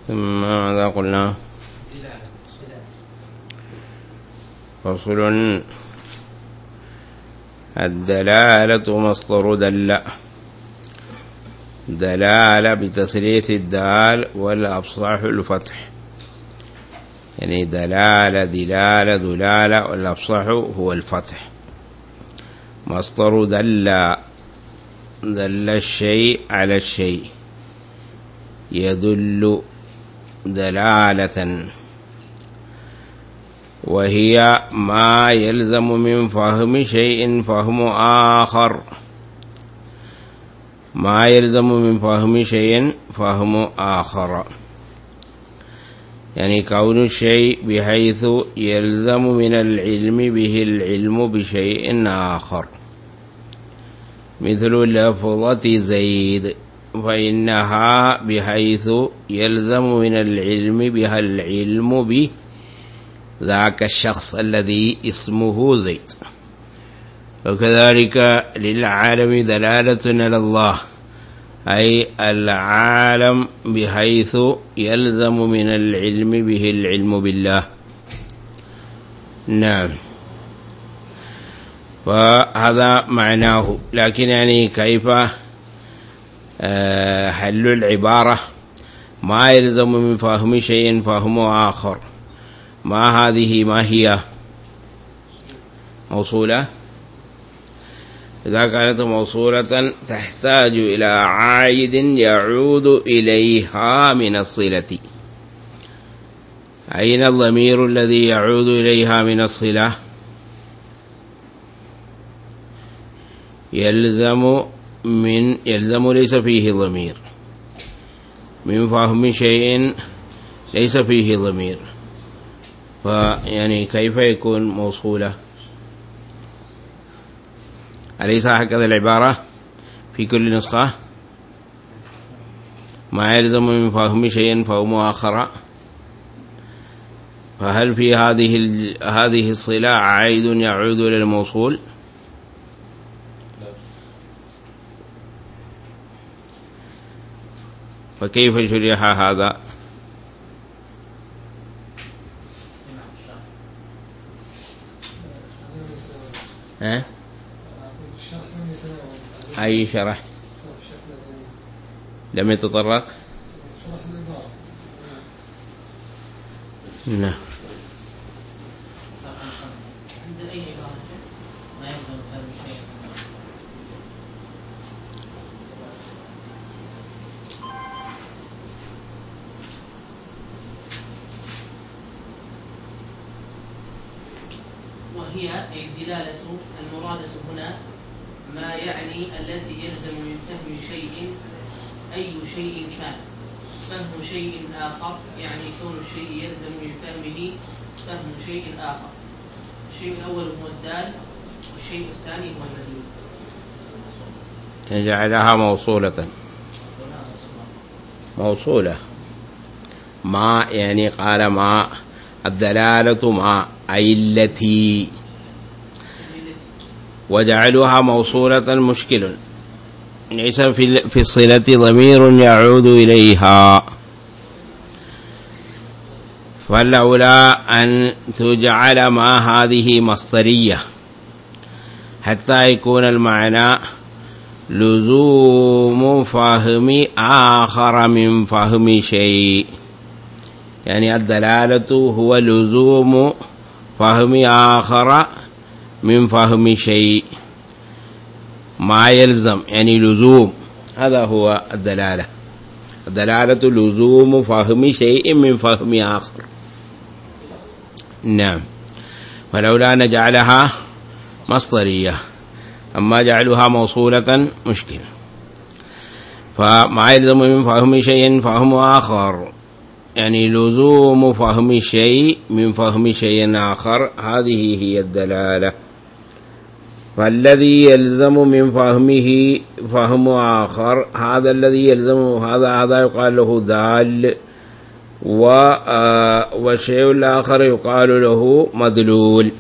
ثم ماذا قلنا؟ فصل. الدلالة مصدر دلالة بتثليث الدال والأفصح الفتح، يعني دلالة دلالة دلالة والأفصح هو الفتح. مصدر دل الشيء على الشيء، يدل دلالة، وهي ما يلزم من فهم شيء فهم آخر، ما يلزم من فهم شيء فهم آخر، يعني كون الشيء بحيث يلزم من العلم به العلم بشيء آخر، مثل لفظة زيد فإنها بحيث يلزم من العلم بها العلم به ذاك الشخص الذي اسمه زيد. وكذلك للعالم دلالة على الله، أي العالم بحيث يلزم من العلم به العلم بالله. نعم، وهذا معناه. لكن يعني كيف حل العبارة ما يلزم من فهم شيء فهم آخر؟ ما هذه ما هي موصولة؟ إذا كانت موصولة تحتاج إلى عائد يعود إليها من الصلة. أين الضمير الذي يعود إليها من الصلة؟ يلزم ليس فيه ضمير، من فهم شيء ليس فيه ضمير، فيعني كيف يكون موصولة؟ أليس هكذا العبارة في كل نسخة؟ ما يلزم من فهم شيء فهم آخر. فهل في هذه الصلة عائد يعود إلى الموصول؟ فكيف شرح هذا؟ أي شرح؟ لم يتطرق؟ نعم. وهي أي الدلالة المرادة هنا ما يعني التي يلزم من فهم شيء أي شيء كان، فهم شيء آخر يعني كون الشيء يلزم من فهمه فهم شيء آخر. الشيء الأول هو الدال، والشيء الثاني هو المدلول. جعلها موصولة ما، يعني قال ما الدلالة ما أي التي، وجعلها موصولة مشكل، ليس في الصلة ضمير يعود إليها، فالأولى أن تجعل ما هذه مصدرية حتى يكون المعنى لزوم فهم آخر من فهم شيء، يعني الدلالة هو لزوم فهم آخر من فهم شيء، ما يلزم يعني لزوم، هذا هو الدلالة. الدلالة لزوم فهم شيء من فهم آخر. نعم، ولولا نجعلها مصدرية، أما جعلها موصولة مشكلة. فما يلزم من فهم شيء فهم آخر، يعني لزوم فهم شيء من فهم شيء آخر، هذه هي الدلالة. فالذي يلزم من فهمه فهم آخر، هذا الذي يلزم هذا يقال له دال، والشيء الآخر يقال له مدلول.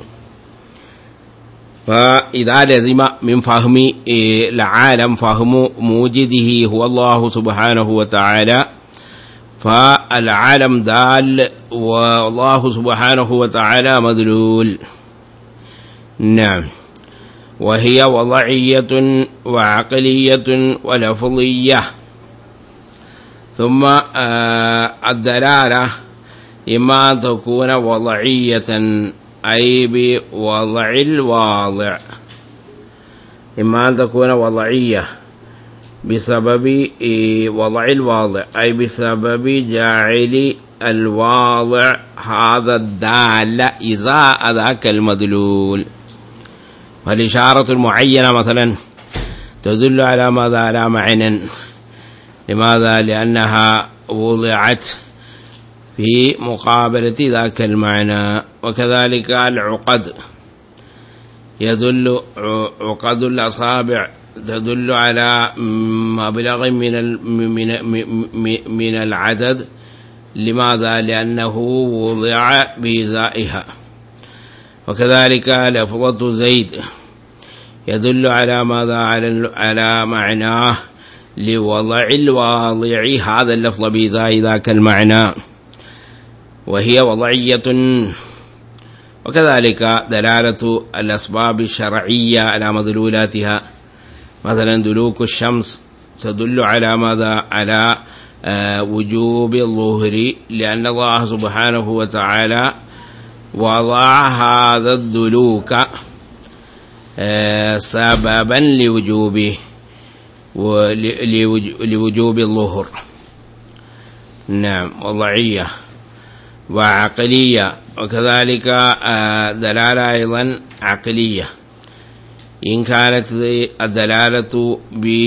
فإذا لزم من فهم العالم فهم موجده هو الله سبحانه وتعالى، فالعالم دال والله سبحانه وتعالى مدلول. نعم. وهي وضعية وعقلية ولفظية. ثم الدلالة إما أن تكون وضعية أي بوضع الواضع، إما أن تكون وضعية بسبب وضع الواضع أي بسبب جاعل الواضع هذا الدال إزاء ذاك المدلول. فالإشارة المعينة مثلا تدل على ماذا؟ على معنى. لماذا؟ لأنها وضعت في مقابلة ذاك المعنى. وكذلك العقد يدل، عقد الأصابع تدل على مبلغ من العدد. لماذا؟ لأنه وضع بإزائها. وكذلك لفظة زيد يدل على ماذا؟ على معناه لوضع الواضع هذا اللفظ بإزاء ذاك المعنى، وهي وضعية. وكذلك دلالة الأسباب الشرعية على مدلولاتها، مثلا دلوك الشمس تدل على ماذا؟ على وجوب الظهر، لأن الله سبحانه وتعالى وضع هذا الدلوك سببا لوجوبه لوجوب الظهر. نعم. وضعية وعقلية. وكذلك دلالة أيضا عقلية، إن كانت الدلالة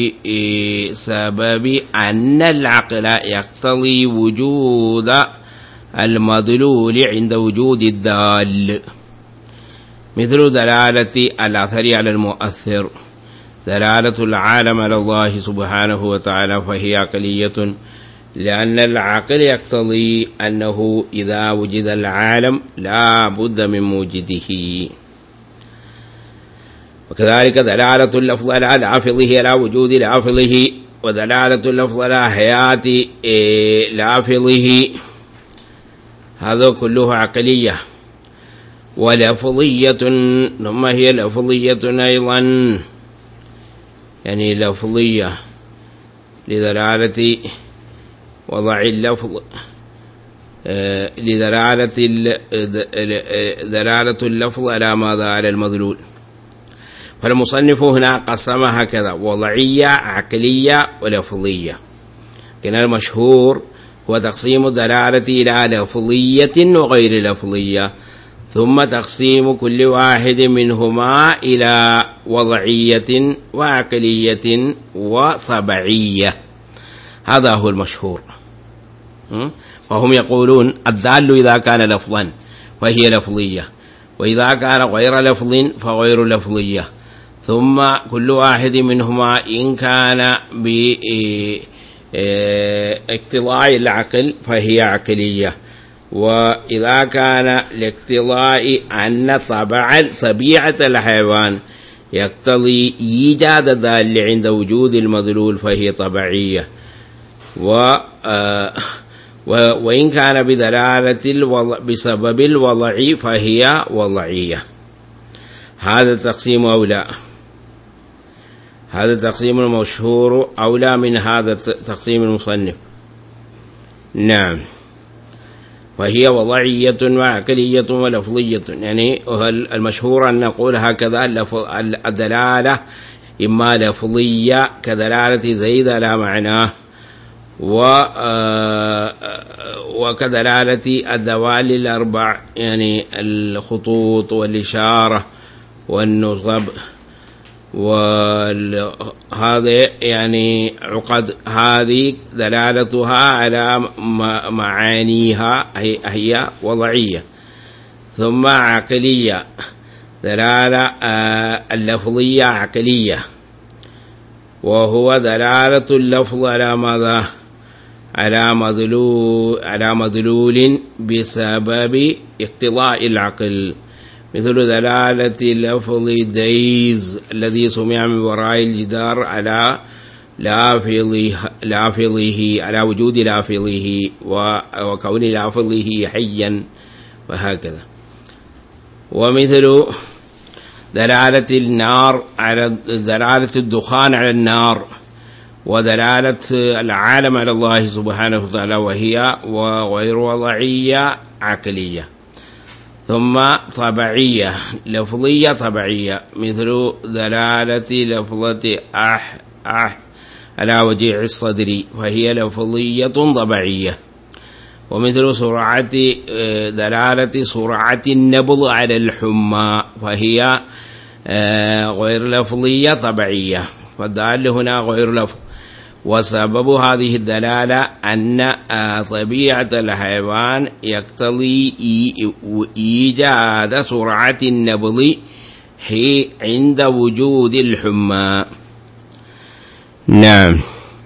بسبب أن العقل يقتضي وجود المدلول عند وجود الدال، مثل دلالة الأثر على المؤثر، دلالة العالم على الله سبحانه وتعالى، فهي عقلية، لأن العقل يقتضي أنه إذا وجد العالم لا بد من موجده. وكذلك دلالة اللفظ على لافظه على وجود لافظه، ودلالة اللفظ على حياة لافظه، هذا كله عقلية. ولفظية، ثم هي لفظية أيضا، يعني لفظية لدلالة وضع اللفظ، دلالة اللفظ على ماذا؟ على المدلول. فالمصنف هنا قسمها هكذا: وضعية، عقلية، ولفظية. كان المشهور هو تقسيم الدلالة إلى لفظية وغير لفظية، ثم تقسيم كل واحد منهما إلى وضعية وعقلية وطبعية. هذا هو المشهور. فهم يقولون الدال إذا كان لفظا فهي لفظية، وإذا كان غير لفظ فغير لفظية، ثم كل واحد منهما إن كان باقتضاء العقل فهي عقلية، وإذا كان لاقتضاء أن طبيعة الحيوان يقتضي إيجاد الدال عند وجود المدلول فهي طبيعية، وإن كان بدلالة بسبب الوضع فهي وضعية. هذا التقسيم أولى، هذا التقسيم المشهور أولى من هذا التقسيم المصنف. نعم. وهي وضعية وعقلية ولفظية، يعني المشهور أن نقول هكذا: الدلالة إما لفظية كدلالة زيد على معناه، وكدلالة الدوال الأربع، يعني الخطوط والإشارة والنصب، وهذا يعني عقد، هذه دلالتها على معانيها هي وضعية. ثم عقلية، دلالة اللفظية عقلية، وهو دلالة اللفظ على ماذا؟ على مدلول بسبب اقتضاء العقل، مثل دلالة لفظ ديز الذي سمع من وراء الجدار على لافظه على وجود لافظه وكون لافظه حيا وهكذا. ومثل دلالة النار على دلالة الدخان على النار، ودلالة العالم على الله سبحانه وتعالى، وهي وغير وضعية عقلية. ثم طبعية لفظية طبعية، مثل دلالة لفظة على وجيع الصدر، فهي لفظية طبعية. ومثل دلالة سرعة النبض على الحمى، فهي غير لفظية طبعية، فالدال هنا غير لفظ. وسبب هذه الدلالة أن طبيعة الحيوان يقتضي إيجاد سرعة النبض عند وجود الحمى. نعم.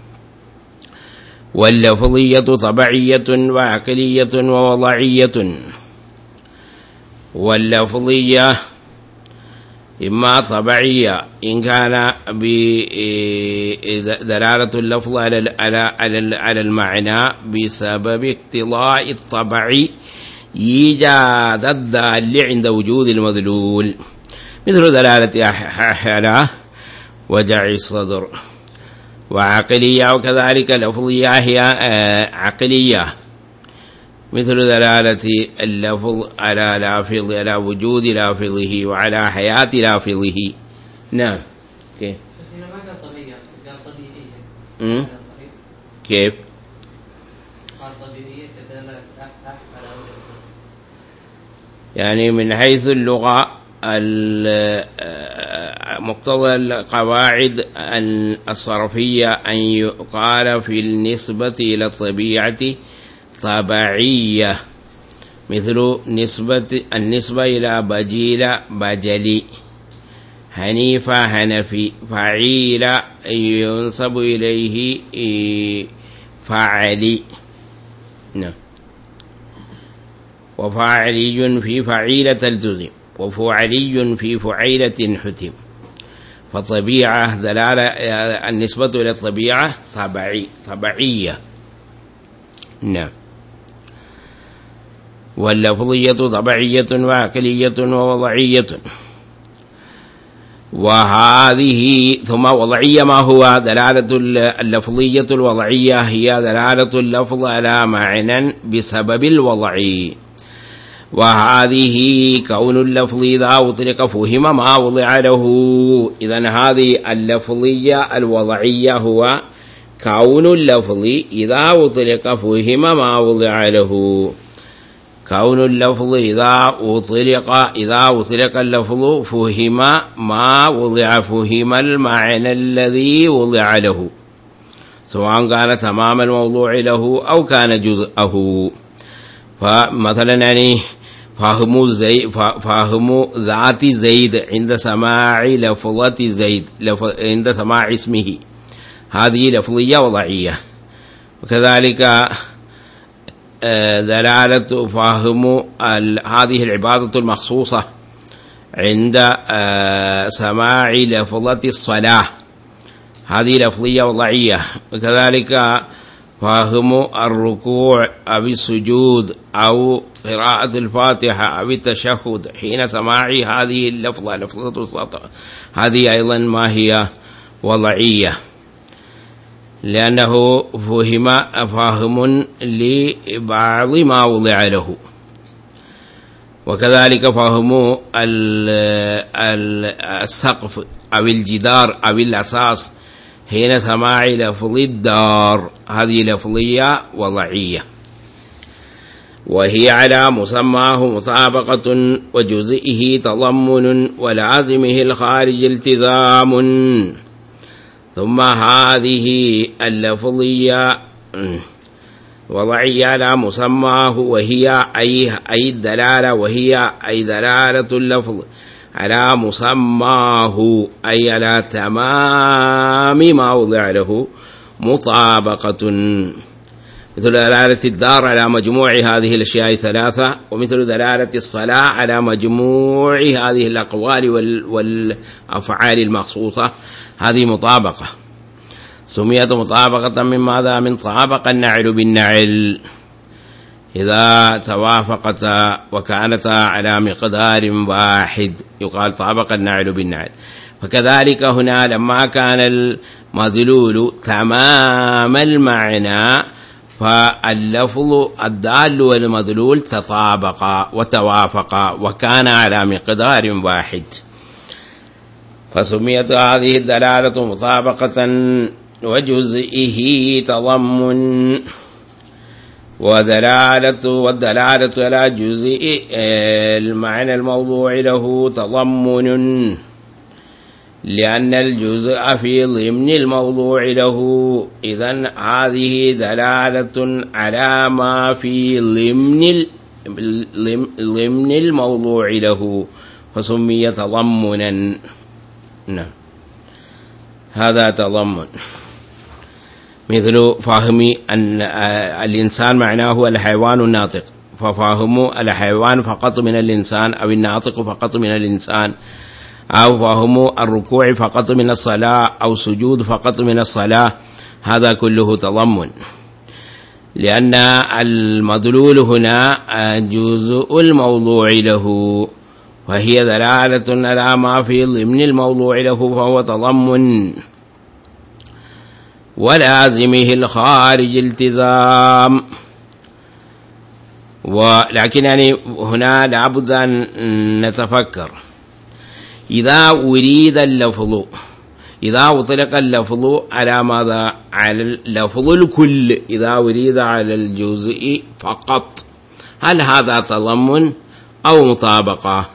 واللفظية طبعية وعقلية ووضعية. واللفظية إما طبيعية إن كان بدلالة اللفظ على المعنى بسبب اقتضاء الطبع إيجاد الدال عند وجود المدلول، مثل دلالة على وجع الصدر. وعقلية وكذلك لفظية هي عقلية، مثل دلالة اللفظ على لافظ على وجود لافظه وعلى حياة لافظه. نعم. كيف؟ هنا ما قال طبيعية، قال طبيعية. كيف؟ قال طبيعية كدلالة على وجه الصدر. يعني من حيث اللغة مقتضى القواعد الصرفية أن يقال في النسبة إلى الطبيعة طبيعية، مثل النسبة إلى بجيل بجلي، حنيفة حنفي، فعيل ينسب إليه فعلي. نعم. وفاعلي في فعيلة التزم، وفعلي في فعيلة حتم. فطبيعة دلالة النسبة إلى الطبيعة طبيعية. نعم. واللفظية طبيعية وعقلية ووضعية. وهذه ثم وضعية ما هو؟ دلالة اللفظية الوضعية هي دلالة اللفظ على معنى بسبب الوضع. وهذه كون اللفظ إذا أطلق فهم ما وضع له. إذن هذه اللفظية الوضعية هو كون اللفظ إذا أطلق فهم ما وضع له. كون اللفظ إذا أطلق اللفظ فهم ما وضع، فهم المعنى الذي وضع له، سواء كان تمام الموضوع له أو كان جزءه. فمثلا يعني فهم ذات زيد عند سماع لفظة زيد عند سماع اسمه، هذه لفظية وضعية. وكذلك دلالة فهم هذه العبادة المخصوصة عند سماع لفظة الصلاة، هذه لفظية وضعية. وكذلك فهم الركوع أو السجود أو قراءة الفاتحة أو التشهد حين سماع هذه اللفظة لفظة الصلاة، هذه أيضا ما هي وضعية، لأنه فهم لبعض ما وضع له. وكذلك فهم السقف أو الجدار أو الأساس حين سماع لفظ الدار، هذه لفظية وضعية، وهي على مسماه مطابقة وجزئه تضمن ولازمه الخارج التزام. ثم هذه اللفظية وضعية على مسماه، وهي أي الدلالة، وهي أي دلالة اللفظ على مسماه أي على تمام ما وضع له مطابقة، مثل دلالة الدار على مجموع هذه الأشياء الثلاثة، ومثل دلالة الصلاة على مجموع هذه الأقوال والأفعال المخصوصة، هذه مطابقة. سميت مطابقة من ماذا؟ من طابق النعل بالنعل إذا توافقتا وكانتا على مقدار واحد يقال طابق النعل بالنعل. فكذلك هنا لما كان المدلول تمام المعنى فاللفظ الدال والمدلول تطابقا وتوافقا وكان على مقدار واحد، فسميت هذه الدلالة مطابقة وجزئه تضمن، والدلالة على جزء المعنى الموضوع له تضمن، لأن الجزء في ضمن الموضوع له، إذن هذه دلالة على ما في ضمن الموضوع له فسمي تضمنا. نعم، هذا تضمن. مثل فهم أن الإنسان معناه الحيوان الناطق، ففهم الحيوان فقط من الإنسان، أو الناطق فقط من الإنسان، أو فهم الركوع فقط من الصلاة، أو سجود فقط من الصلاة، هذا كله تضمن، لأن المدلول هنا جزء الموضوع له، وهي دلالة على ما في ضمن الموضوع له فهو تضمن. ولازمه الخارج التزام، ولكن يعني هنا لابد أن نتفكر، إذا أريد اللفظ، إذا أطلق اللفظ على ماذا؟ على اللفظ الكل، إذا أريد على الجزء فقط، هل هذا تضمن أو مطابقة؟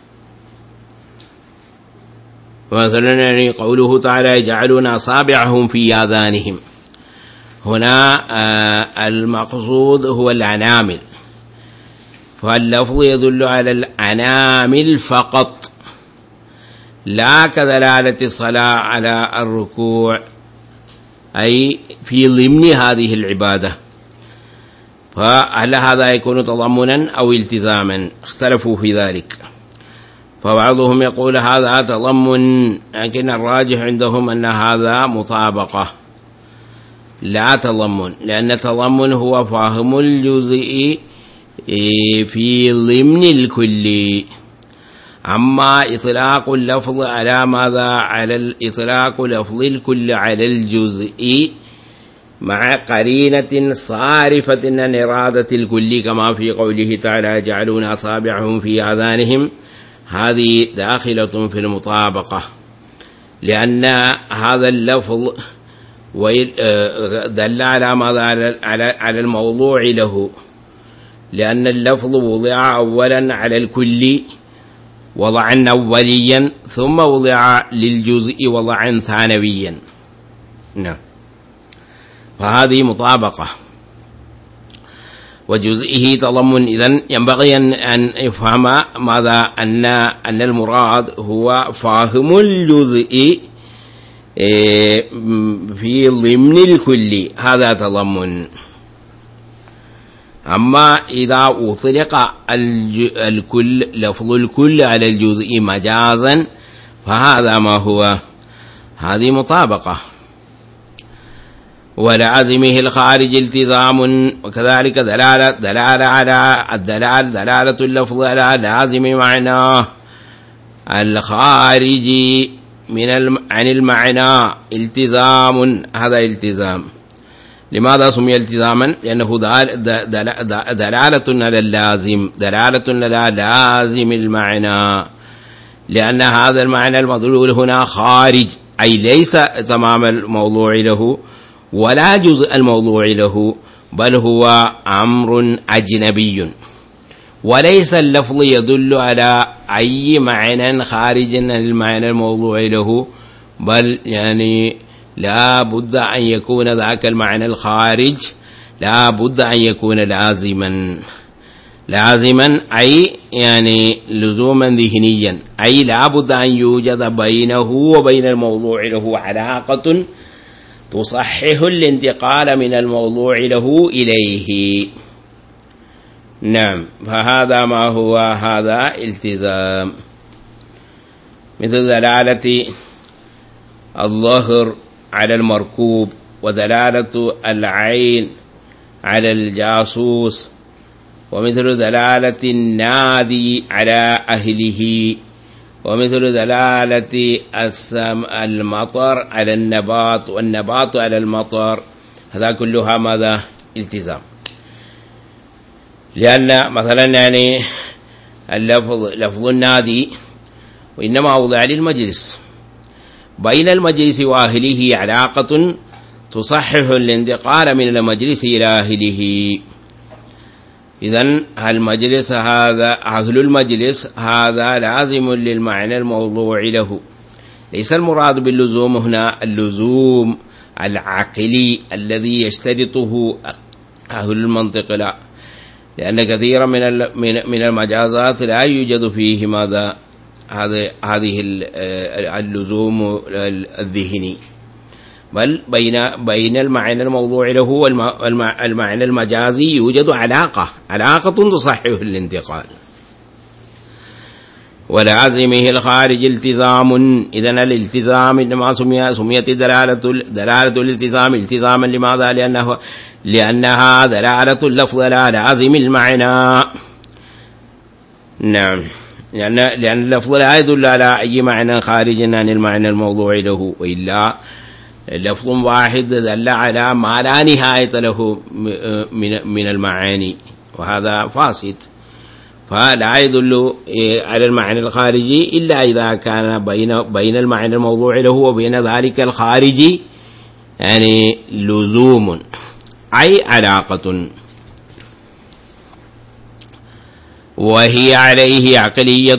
مثلا يعني قوله تعالى يجعلون أصابعهم في آذانهم، هنا المقصود هو الأنامل، فاللفظ يدل على الأنامل فقط، لا كدلالة الصلاة على الركوع، أي في ضمن هذه العبادة، فهل هذا يكون تضمنا أو التزاما؟ اختلفوا في ذلك، فبعضهم يقول هذا تضمن، لكن الراجح عندهم أن هذا مطابقة لا تضمن، لأن التضمن هو فهم الجزء في ضمن الكل. أما إطلاق اللفظ على ماذا؟ على إطلاق لفظ الكل على الجزء مع قرينة صارفة عن إرادة الكل، كما في قوله تعالى يجعلون أصابعهم في آذانهم، هذه داخلة في المطابقة، لأن هذا اللفظ دل على ماذا؟ على الموضوع له، لأن اللفظ وضع أولا على الكل وضعا أوليا، ثم وضع للجزء وضعا ثانويا. نعم، فهذه مطابقة وجزئه تضمن. إذن ينبغي أن يفهم ماذا؟ أن المراد هو فاهم الجزء في ضمن الكل، هذا تضمن. أما إذا أطلق الكل لفظ الكل على الجزء مجازا فهذا ما هو؟ هذه مطابقة. ولازمه الخارج التزام، وكذلك دلالة على دلالة اللفظ على لازم معناه الخارج عن المعنى التزام، هذا التزام. لماذا سمي التزاما؟ لأنه دلالة على اللازم، دلالة على لازم المعنى، لأن هذا المعنى المدلول هنا خارج، أي ليس تمام الموضوع له ولا جزء الموضوع له، بل هو أمر أجنبي، وليس اللفظ يدل على أي معنى خارج عن المعنى الموضوع له، بل يعني لا بد أن يكون ذاك المعنى الخارج لا بد أن يكون لازما، أي يعني لزوما ذهنيا، أي لا بد أن يوجد بينه وبين الموضوع له علاقة تصحح الانتقال من الموضوع له إليه. نعم، فهذا ما هو؟ هذا التزام. مثل دلالة الظهر على المركوب، ودلالة العين على الجاسوس، ومثل دلالة النادي على أهله، ومثل دلالة المطر على النبات والنبات على المطر. هذا كلها ماذا؟ التزام. لأن مثلا يعني لفظ النادي وإنما وضع للمجلس، بين المجلس وأهله علاقة تصحح الانتقال من المجلس إلى أهله. إذن المجلس هذا أهل المجلس هذا لازم للمعنى الموضوع له، ليس المراد باللزوم هنا اللزوم العقلي الذي يشترطه أهل المنطق، لا، لأن كثيرا من المجازات لا يوجد فيه ماذا؟ هذه اللزوم الذهني، بل بين المعنى الموضوع له والمعنى المجازي يوجد علاقة تصحح الانتقال. ولازمه الخارج التزام. إذن الالتزام إنما سميت دلالة الالتزام التزاما. لماذا؟ لأنها دلالة اللفظ لا لازم المعنى. نعم، لأن اللفظ لا يدل على أي معنى خارج عن المعنى الموضوع له، وإلا لفظ واحد دل على ما لا نهاية له من المعاني، وهذا فاسد. فلا يدل على المعنى الخارجي إلا إذا كان بين المعنى الموضوع له وبين ذلك الخارجي يعني لزوم، أي علاقة، وهي عليه عقلية.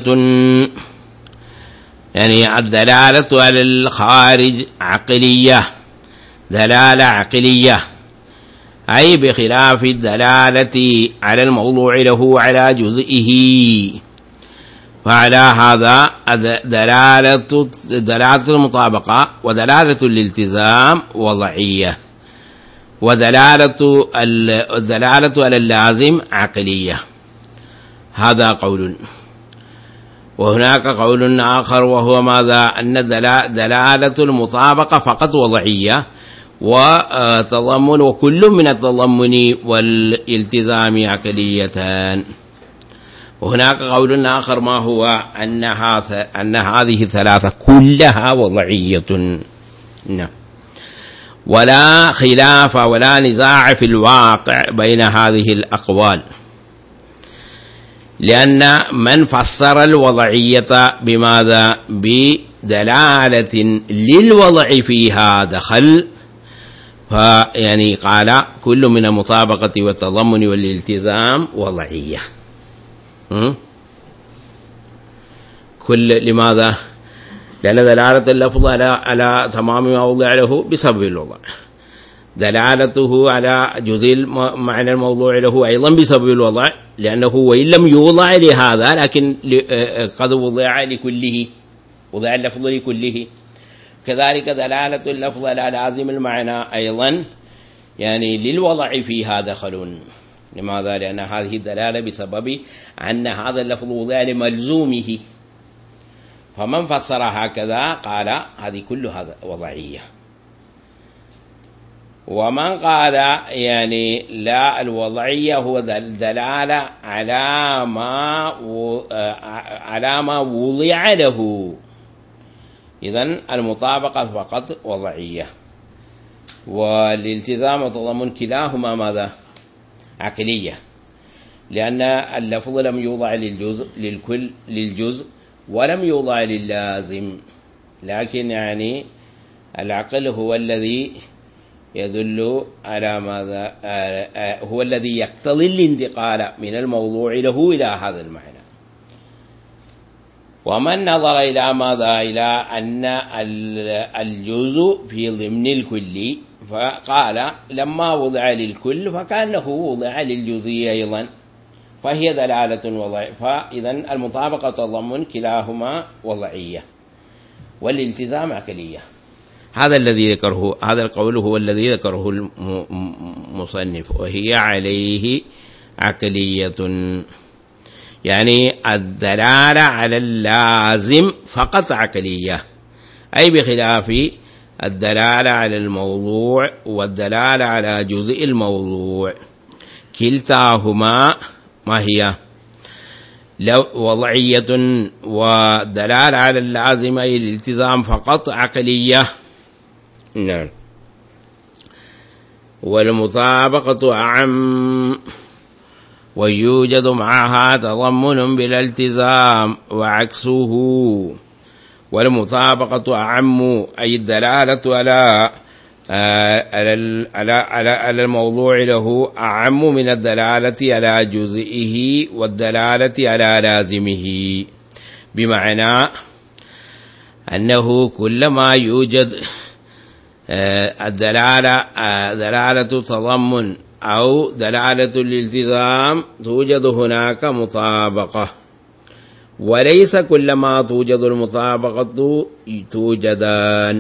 يعني الدلالة على الخارج عقلية، دلالة عقلية، أي بخلاف الدلالة على الموضوع له على جزئه. فعلى هذا دلالة المطابقة ودلالة الالتزام وضعية، ودلالة على اللازم عقلية. هذا قول. وهناك قول آخر وهو ماذا؟ أن دلالة المطابقة فقط وضعية، وتضمن وكل من التضمن والالتزام عقليتان. وهناك قول آخر ما هو أن هذه الثلاثة كلها وضعية. ولا خلاف ولا نزاع في الواقع بين هذه الأقوال، لأن من فسر الوضعية بماذا؟ بدلالة للوضع فيها دخل، فيعني قال كل من المطابقة والتضمن والالتزام وضعية. لماذا؟ لأن دلالة اللفظ على تمام ما وضع له بسبب الوضع، دلالته على جزء المعنى الموضوع له أيضا بسبب الوضع، لأنه وإن لم يوضع لهذا لكن قد وضع لكله، وضع اللفظ لكله. كذلك دلالة اللفظ على لازم المعنى أيضا يعني للوضع فيها دخل. لماذا؟ لأن هذه الدلالة بسبب أن هذا اللفظ وضع لملزومه. فمن فسر هكذا قال هذه كلها وضعية. ومن قال يعني لا، الوضعية هو دلالة على ما وضع له، إذن المطابقة فقط وضعية، والالتزام والتضمن كلاهما ماذا؟ عقلية، لأن اللفظ لم يوضع للجزء ولم يوضع لللازم، لكن يعني العقل هو الذي يدل على ماذا؟ هو الذي يقتضي الانتقال من الموضوع له إلى هذا المعنى. ومن نظر إلى ماذا؟ إلى أن الجزء في ضمن الكل، فقال لما وضع للكل فكأنه وضع للجزء أيضا، فهي دلالة وضعية. فإذن المطابقة والتضمن كلاهما وضعية، والالتزام عقلية. هذا الذي ذكره، هذا القول هو الذي ذكره المصنف، وهي عليه عقلية، يعني الدلالة على اللازم فقط عقلية، أي بخلاف الدلالة على الموضوع والدلالة على جزء الموضوع، كلتاهما ما هي؟ وضعية ودلالة على اللازم أي الالتزام فقط عقلية. نعم. والمطابقة أعم ويوجد معها تضمن بالالتزام وعكسه. والمطابقة أعم أي الدلالة على الموضوع له أعم من الدلالة على جزئه والدلالة على لازمه، بمعنى أنه كلما يوجد دلالة تضمن أو دلالة الالتزام توجد هناك مطابقة، وليس كلما توجد المطابقة توجدان.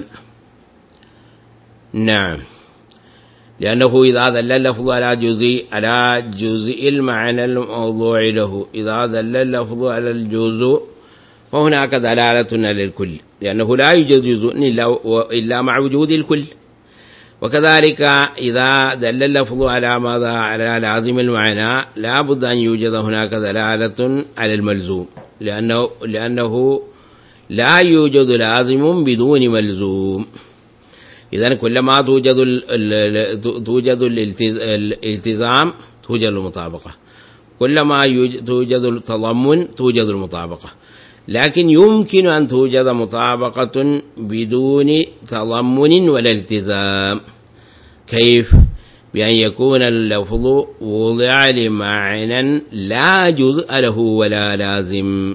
نعم، لأنه إذا دل اللفظ على جزء المعنى الموضوع له، إذا دل اللفظ على الجزء فهناك دلالة على الكل، لأنه لا يوجد جزء إلا مع وجود الكل. وكذلك إذا دل اللفظ على ماذا؟ على لازم المعنى، لا بد أن يوجد هناك دلالة على الملزوم، لأنه لا يوجد لازم بدون ملزوم. إذن كلما توجد الالتزام توجد المطابقة، كلما توجد التضمن توجد المطابقة. لكن يمكن أن توجد مطابقة بدون تضمن ولا التزام. كيف؟ بأن يكون اللفظ وضع لمعنى لا جزء له ولا لازم.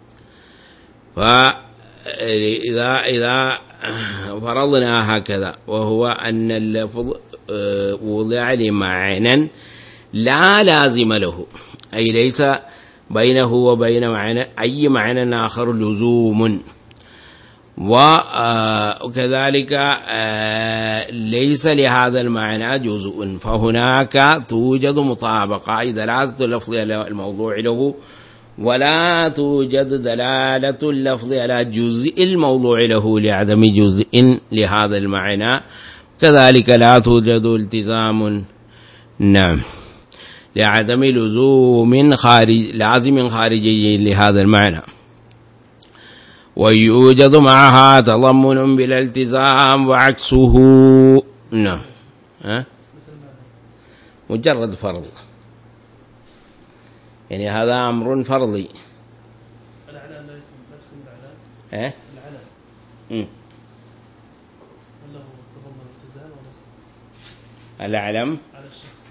فإذا فرضنا هكذا، وهو أن اللفظ وضع لمعنى لا لازم له، أي ليس بينه وبين معنى أي معنى آخر لزوم، وكذلك ليس لهذا المعنى جزء، فهناك توجد مطابقة، أي دلالة اللفظ على الموضوع له، ولا توجد دلالة اللفظ على جزء الموضوع له لعدم جزء لهذا المعنى. كذلك لا توجد التزام، نعم، لعدم لزوم لازم خارجي لهذا المعنى. ويوجد معها تضمن بالالتزام وعكسه. نعم، مجرد فرض، يعني هذا أمر فرضي. العلم لا يدخل العلم. العلم له تضمن التزام العلم على الشخص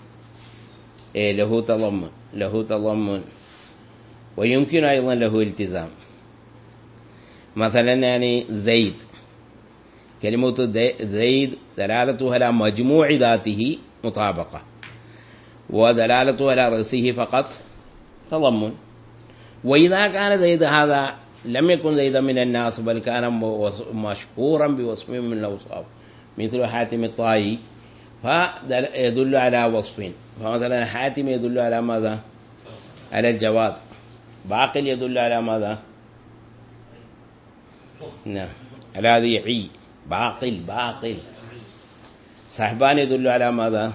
له تضمن ويمكن أيضا له التزام. مثلا يعني زيد، كلمة زيد دلالته على مجموع ذاته مطابقة، ودلالته على رأسه فقط تضمن. وإذا كان زيد هذا لم يكن زيدا من الناس، بل كان مشهورا بوصف من الأوصاف مثل حاتم الطائي، فيدل على وصف. فمثلا حاتم يدل على ماذا؟ على الجواد. باقل يدل على ماذا؟ نعم، على ذي عي. باقل. صحبان يدل على ماذا؟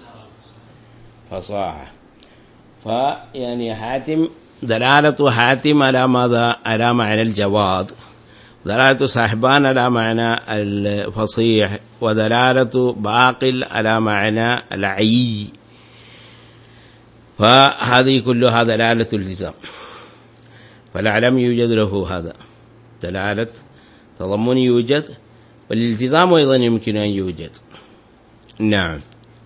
فصاحة. فيعني حاتم دلالة حاتم على ماذا؟ على معنى الجواد. دلالة صاحبان على معنى الفصيح، ودلالة باقل على معنى العي. فهذه كلها دلالة الالتزام. فالعلم يوجد له هذا دلالة تضمن يوجد، والالتزام أيضا يمكن أن يوجد. نعم.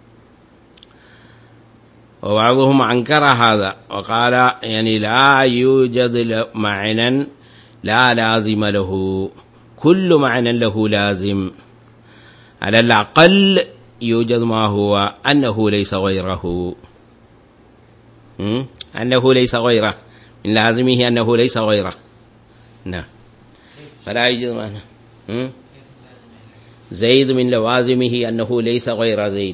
وبعضهم أنكر هذا وقال يعني لا يوجد معنى لا لازم له، كل معنى له لازم. على الأقل يوجد ما هو أنه ليس غيره، أنه ليس غيره، من لازمه أنه ليس غيره. نعم، فلا يوجد معنى. زيد من لوازمه أنه ليس غير زيد.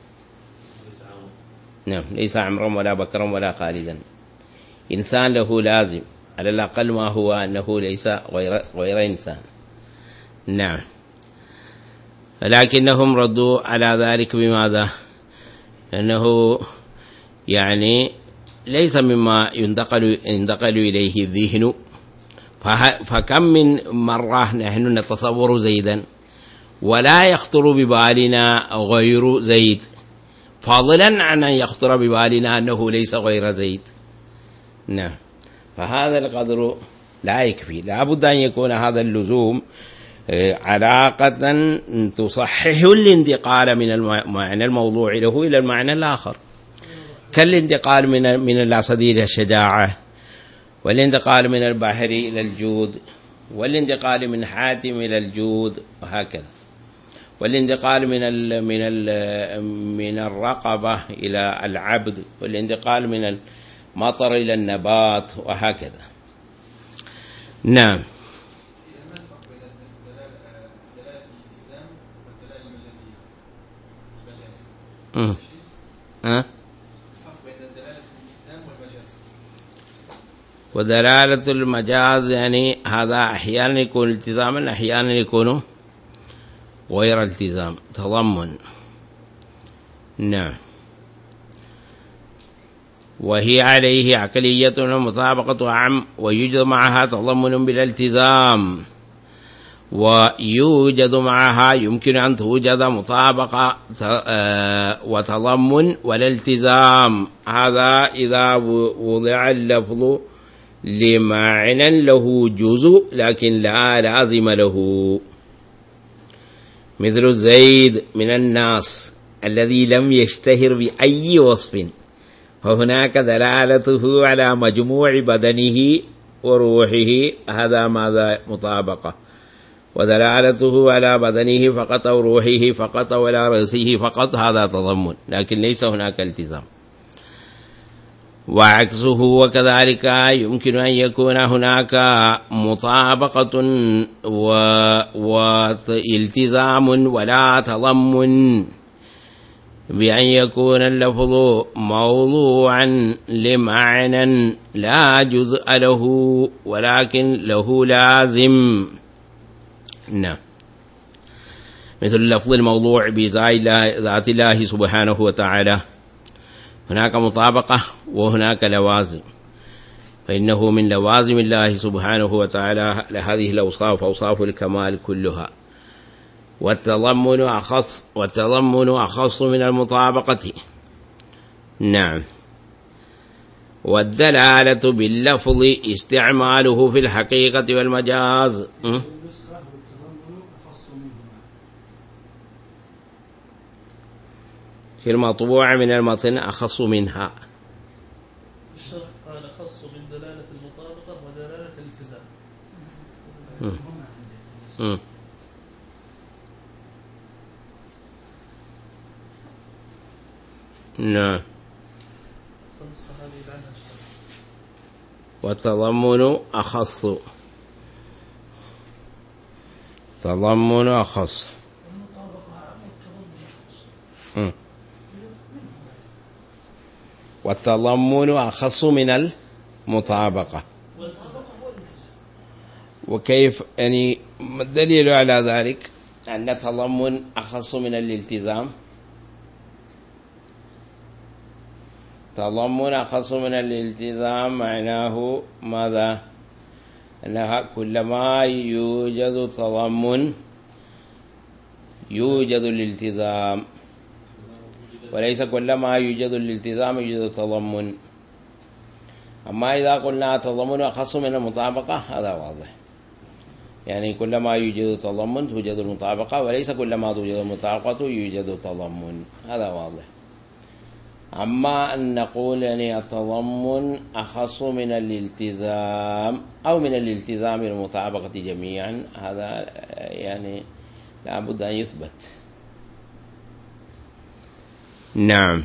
نعم، ليس عمرا ولا بكرا ولا خالدا. إنسان له لازم، على الأقل ما هو أنه ليس غير إنسان. نعم. لكنهم ردوا على ذلك بماذا؟ أنه يعني ليس مما ينتقل إليه الذهن، فكم من مرة نحن نتصور زيدا ولا يخطر ببالنا غير زيد، فضلا عن أن يخطر ببالنا أنه ليس غير زيد. نعم، فهذا القدر لا يكفي، لا بد أن يكون هذا اللزوم علاقة تصحح الانتقال من المعنى الموضوع له إلى المعنى الآخر، كالانتقال من الأسد إلى الشجاعة، والانتقال من البحر إلى الجود، والانتقال من حاتم إلى الجود، وهكذا، والانتقال من الرقبة إلى العبد، والانتقال من المطر إلى النبات، وهكذا. نعم. ودلالة المجاز يعني هذا أحيانا يكون التزاما، أحيانا يكون غير التزام، تضمن. نعم. وهي عليه عقلية ومطابقة عام، ويوجد معها تضمن بلا التزام، ويوجد معها يمكن أن توجد مطابقة وتضمن ولا التزام. هذا إذا وضع اللفظ لمعنى له جزء لكن لا لازم له، مثل زيد من الناس الذي لم يشتهر بأي وصف، فهناك دلالته على مجموع بدنه وروحه، هذا ماذا؟ مطابقة. ودلالته على بدنه فقط أو روحه فقط ولا رأسه فقط، هذا تضمن، لكن ليس هناك التزام. وعكسه وكذلك يمكن أن يكون هناك مطابقة والتزام ولا تضمن، بأن يكون اللفظ موضوعا لمعنى لا جزء له ولكن له لازم. نعم، مثل اللفظ الموضوع بذات الله سبحانه وتعالى، هناك مطابقة وهناك لوازم، فإنه من لوازم الله سبحانه وتعالى لهذه الأوصاف أوصاف الكمال كلها، والتضمن أخص من المطابقة. نعم. والدلالة باللفظ استعماله في الحقيقة والمجاز. في المطبوع من المتن أخص منها. الشرح قال أخص من دلالة المطابقة ودلالة الالتزام. نعم. والتضمن أخص، تضمن أخص. والتضمن أخص من المطابقة. وكيف يعني ما الدليل على ذلك؟ أن التضمن أخص من الالتزام. تضمن أخص من الالتزام معناه ماذا؟ أنها كلما يوجد تضمن يوجد الالتزام، وليس كلما يوجد الالتزام يوجد التضمن. أما إذا قلنا تضمن أخص من المطابقة هذا واضح، يعني كلما يوجد تضمن توجد المطابقة، وليس كلما توجد المطابقة يوجد التضمن، هذا واضح. أما أن نقول يعني التضمن أخص من الالتزام أو من الالتزام والمطابقة جميعا، هذا يعني لا بد أن يثبت. نعم.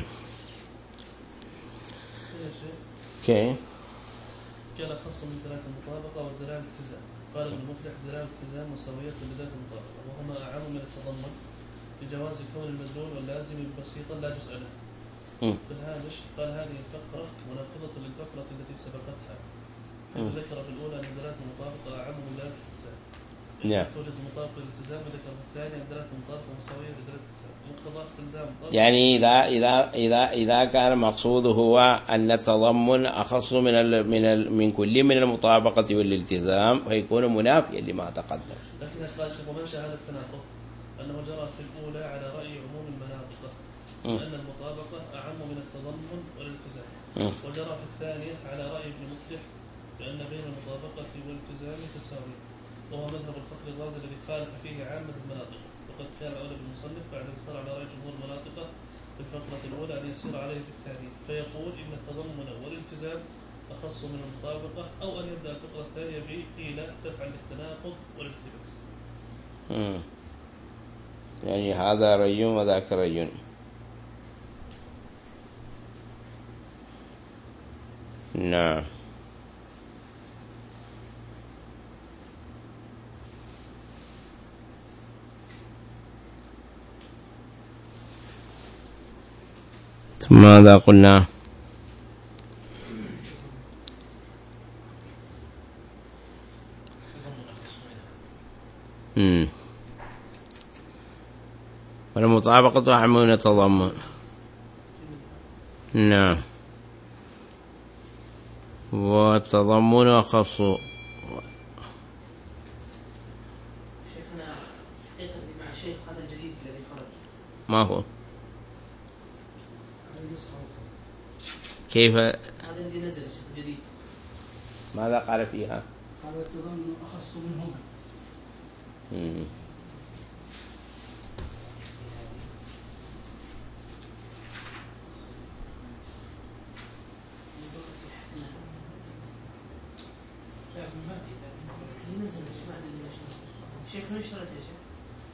كيف؟ قال أخص من دلالة المطابقة ودلالة الالتزام. قال ابن مفلح دلالة الالتزام مساوية لدلالة المطابقة، وهما أعم من التضمن بجواز كون المدلول واللازم بسيطا لا جزء له. في الهامش قال هذه الفقرة مناقضة للفقرة التي سبقتها، حيث ذكر في الأولى أن دلالة المطابقة أعم من دلالة الالتزام، نعم. توجد مطابقة للالتزام، وذكر الثاني دلالة مطابقة مساوية لدلالة الالتزام. مقتضى استلزام مطابقة. يعني إذا كان مقصوده هو أن التضمن أخص من كل من المطابقة والالتزام فيكون منافيا لما تقدم. لكن قال الشيخ ومنشأ هذا التناقض أنه جرى في الأولى على رأي عموم المناطق لأن المطابقة أعم من التضمن والالتزام، وجرى في الثانية على رأي ابن مفلح بأن بين المطابقة والالتزام تساوي، وهو مذهب الفخر الرازي الذي خالف فيه عامة المناطق، وقد كان أولى بالمصنف بعد أن صار على رأي جمهور المناطق في الفقرة الأولى أن يسير عليه في الثانية، فيقول إن التضمن والالتزام أخص من المطابقة، أو أن يبدأ الفقرة الثانية بقيل تفعل التناقض والالتباس. يعني هذا ري وذاك ري. نعم. ماذا قلنا؟ والمطابقة أعم من التضمن. نعم. والتضمن أخص. شيخنا حقيقة مع الشيخ هذا الجديد الذي خرج ما هو؟ كيف؟ هذا الذي نزل جديد. ماذا قال فيها؟ هذا التضمن أخص منهما. شيخ من اشتريت يا شيخ؟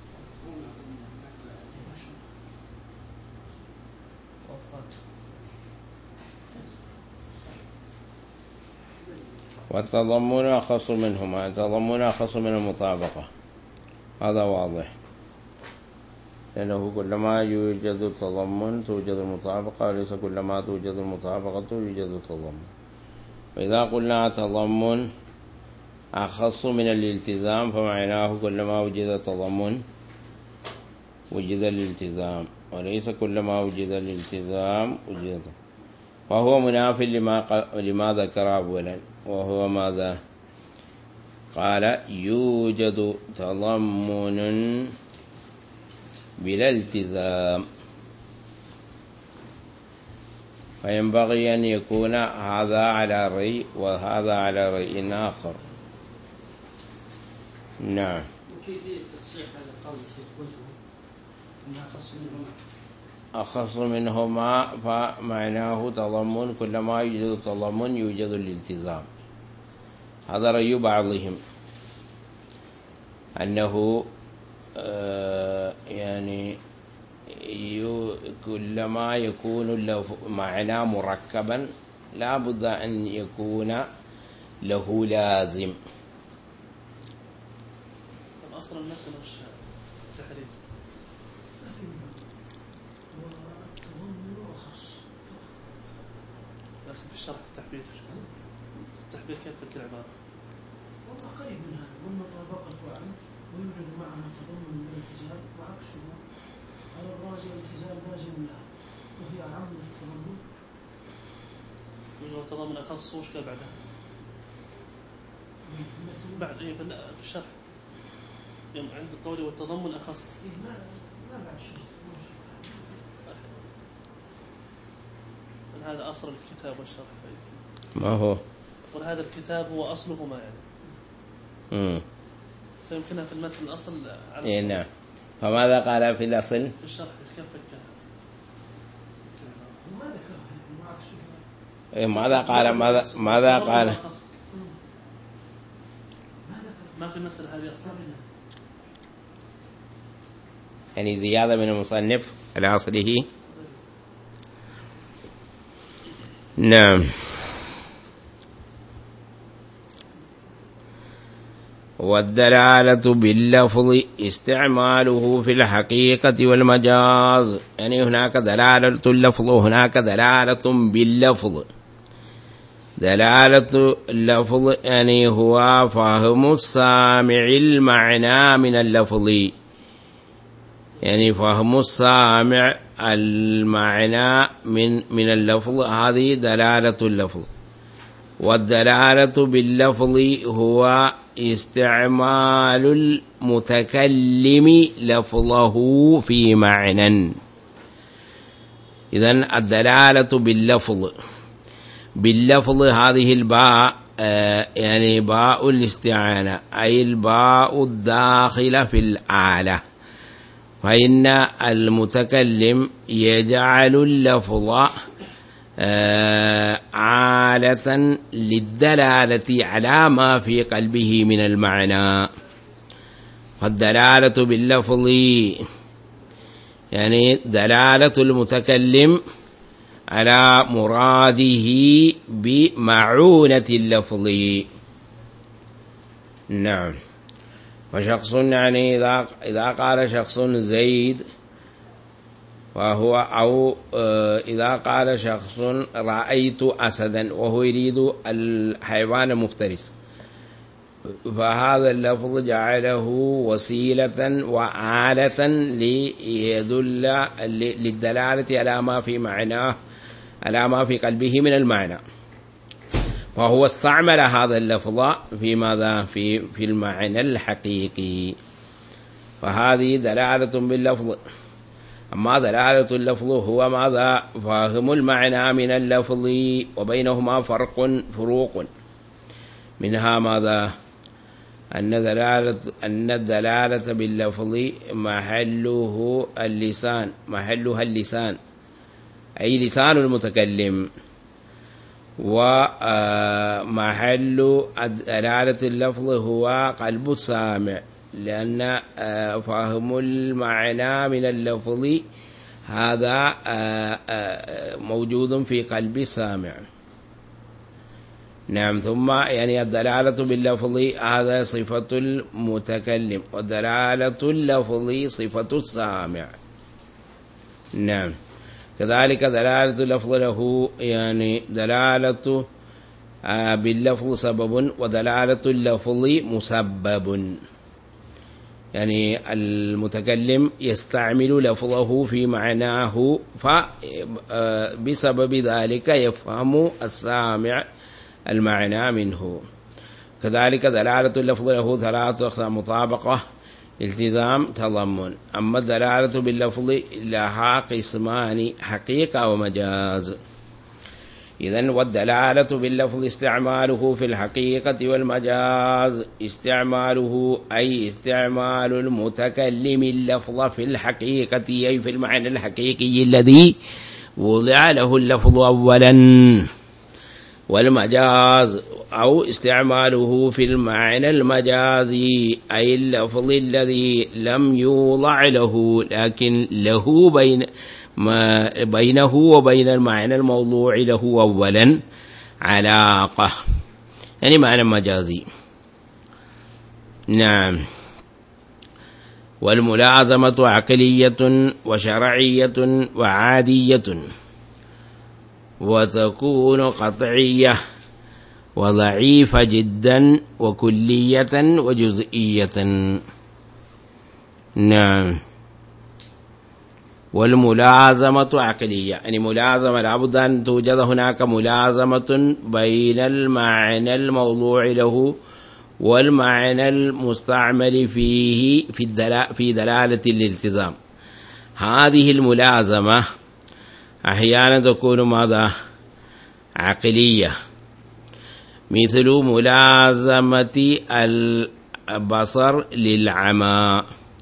والتضمن أخص منهما، التضمن أخص من المطابقة، هذا واضح، لأنه كلما يوجد التضمن توجد المطابقة، وليس كلما توجد المطابقة يوجد التضمن. وإذا قلنا تضمن أخص من الالتزام فمعناه كلما وجد التضمن وجد الالتزام، وليس كلما وجد الالتزام وجد، فهو مناف لما ذكر أولا، وهو ماذا؟ قال يوجد تضمن بلا التزام، فينبغي أن يكون هذا على رأي وهذا على رأي آخر. نعم. وكيفية تصحيح هذا القول قلته أنها أخص منهما؟ أخص منهما فمعناه تضمن، كلما يوجد تضمن يوجد الالتزام، هذا رأي بعضهم أنه يعني كلما يكون له معنى مركبا لا بد أن يكون له لازم. الأصل النفي والتحريف. لكن في الشرح التحبير كيف تلك العبارة؟ والله قريب من هذا، والمطابقة عن ويوجد معها تضمن الالتزام وعكسه على الرازي الالتزام لازم لها وهي أعم من التضمن. يوجد تضمن أخص وش كان بعدها؟ بعد في الشرح يوم عند القول والتضمن أخص. لا بعد شيء. هذا أصل الكتاب والشرح. ما هو؟ وهذا الكتاب هو أصلهما يعني. فيمكنها في المتن الأصل على نعم. فماذا قال في الأصل؟ في الشرح كيف فكها؟ ما ذكرها وعكسه. ماذا قال؟ ماذا قال؟ ما في المسألة هذه أصلا. يعني زيادة من المصنف على أصله. نعم. والدلالة باللفظ استعماله في الحقيقة والمجاز، يعني هناك دلالة اللفظ وهناك دلالة باللفظ. دلالة اللفظ يعني هو فهم السامع المعنى من اللفظ، يعني فهم السامع المعنى من اللفظ، هذه دلالة اللفظ. والدلالة باللفظ هو استعمال المتكلم لفظه في معنى. إذن الدلالة باللفظ هذه الباء يعني باء الاستعانة، أي الباء الداخلة في الآلة، فإن المتكلم يجعل اللفظ آلة للدلالة على ما في قلبه من المعنى. فالدلالة باللفظ يعني دلالة المتكلم على مراده بمعونة اللفظ. نعم. وشخص يعني إذا قال شخص زيد وهو، أو إذا قال شخص رأيت أسدا وهو يريد الحيوان المفترس، فهذا اللفظ جعله وسيلة وآلة ليدل للدلالة على ما في معناه، على ما في قلبه من المعنى، فهو استعمل هذا اللفظ في ماذا؟ في المعنى الحقيقي، فهذه دلالة باللفظ. أما دلالة اللفظ هو ماذا؟ فاهم المعنى من اللفظ، وبينهما فروق منها ماذا؟ أن الدلالة باللفظ محلها اللسان، أي لسان المتكلم، ومحل دلالة اللفظ هو قلب السامع، لأن فهم المعنى من اللفظ هذا موجود في قلب السامع. نعم. ثم يعني الدلالة باللفظ هذا صفة المتكلم، والدلالة اللفظ صفة السامع. نعم. كذلك دلالة اللفظ له يعني دلالة باللفظ سبب، ودلالة اللفظ مسبب، يعني المتكلم يستعمل لفظه في معناه، فبسبب ذلك يفهم السامع المعنى منه. كذلك دلالة اللفظ له ثلاثة أقسام: مطابقة، التزام، تضمن. أما الدلالة باللفظ لها قسمان: حقيقة ومجاز. إذن والدلالة باللفظ استعماله في الحقيقة والمجاز. استعماله أي استعمال المتكلم اللفظ في الحقيقة، أي في المعنى الحقيقي الذي وضع له اللفظ أولا، والمجاز أو استعماله في المعنى المجازي، أي اللفظ الذي لم يوضع له لكن له بينه وبين المعنى الموضوع له أولا علاقة، يعني معنى مجازي. نعم. والملازمة عقلية وشرعية وعادية، وتكون قطعية وضعيفة جدا وكلية وجزئية. نعم. والملازمة عقلية، يعني ملازمة لابد أن توجد هناك ملازمة بين المعنى الموضوع له والمعنى المستعمل فيه في دلالة الالتزام. هذه الملازمة أحيانا تكون ماذا؟ عقلية، مثل ملازمة البصر للعمى،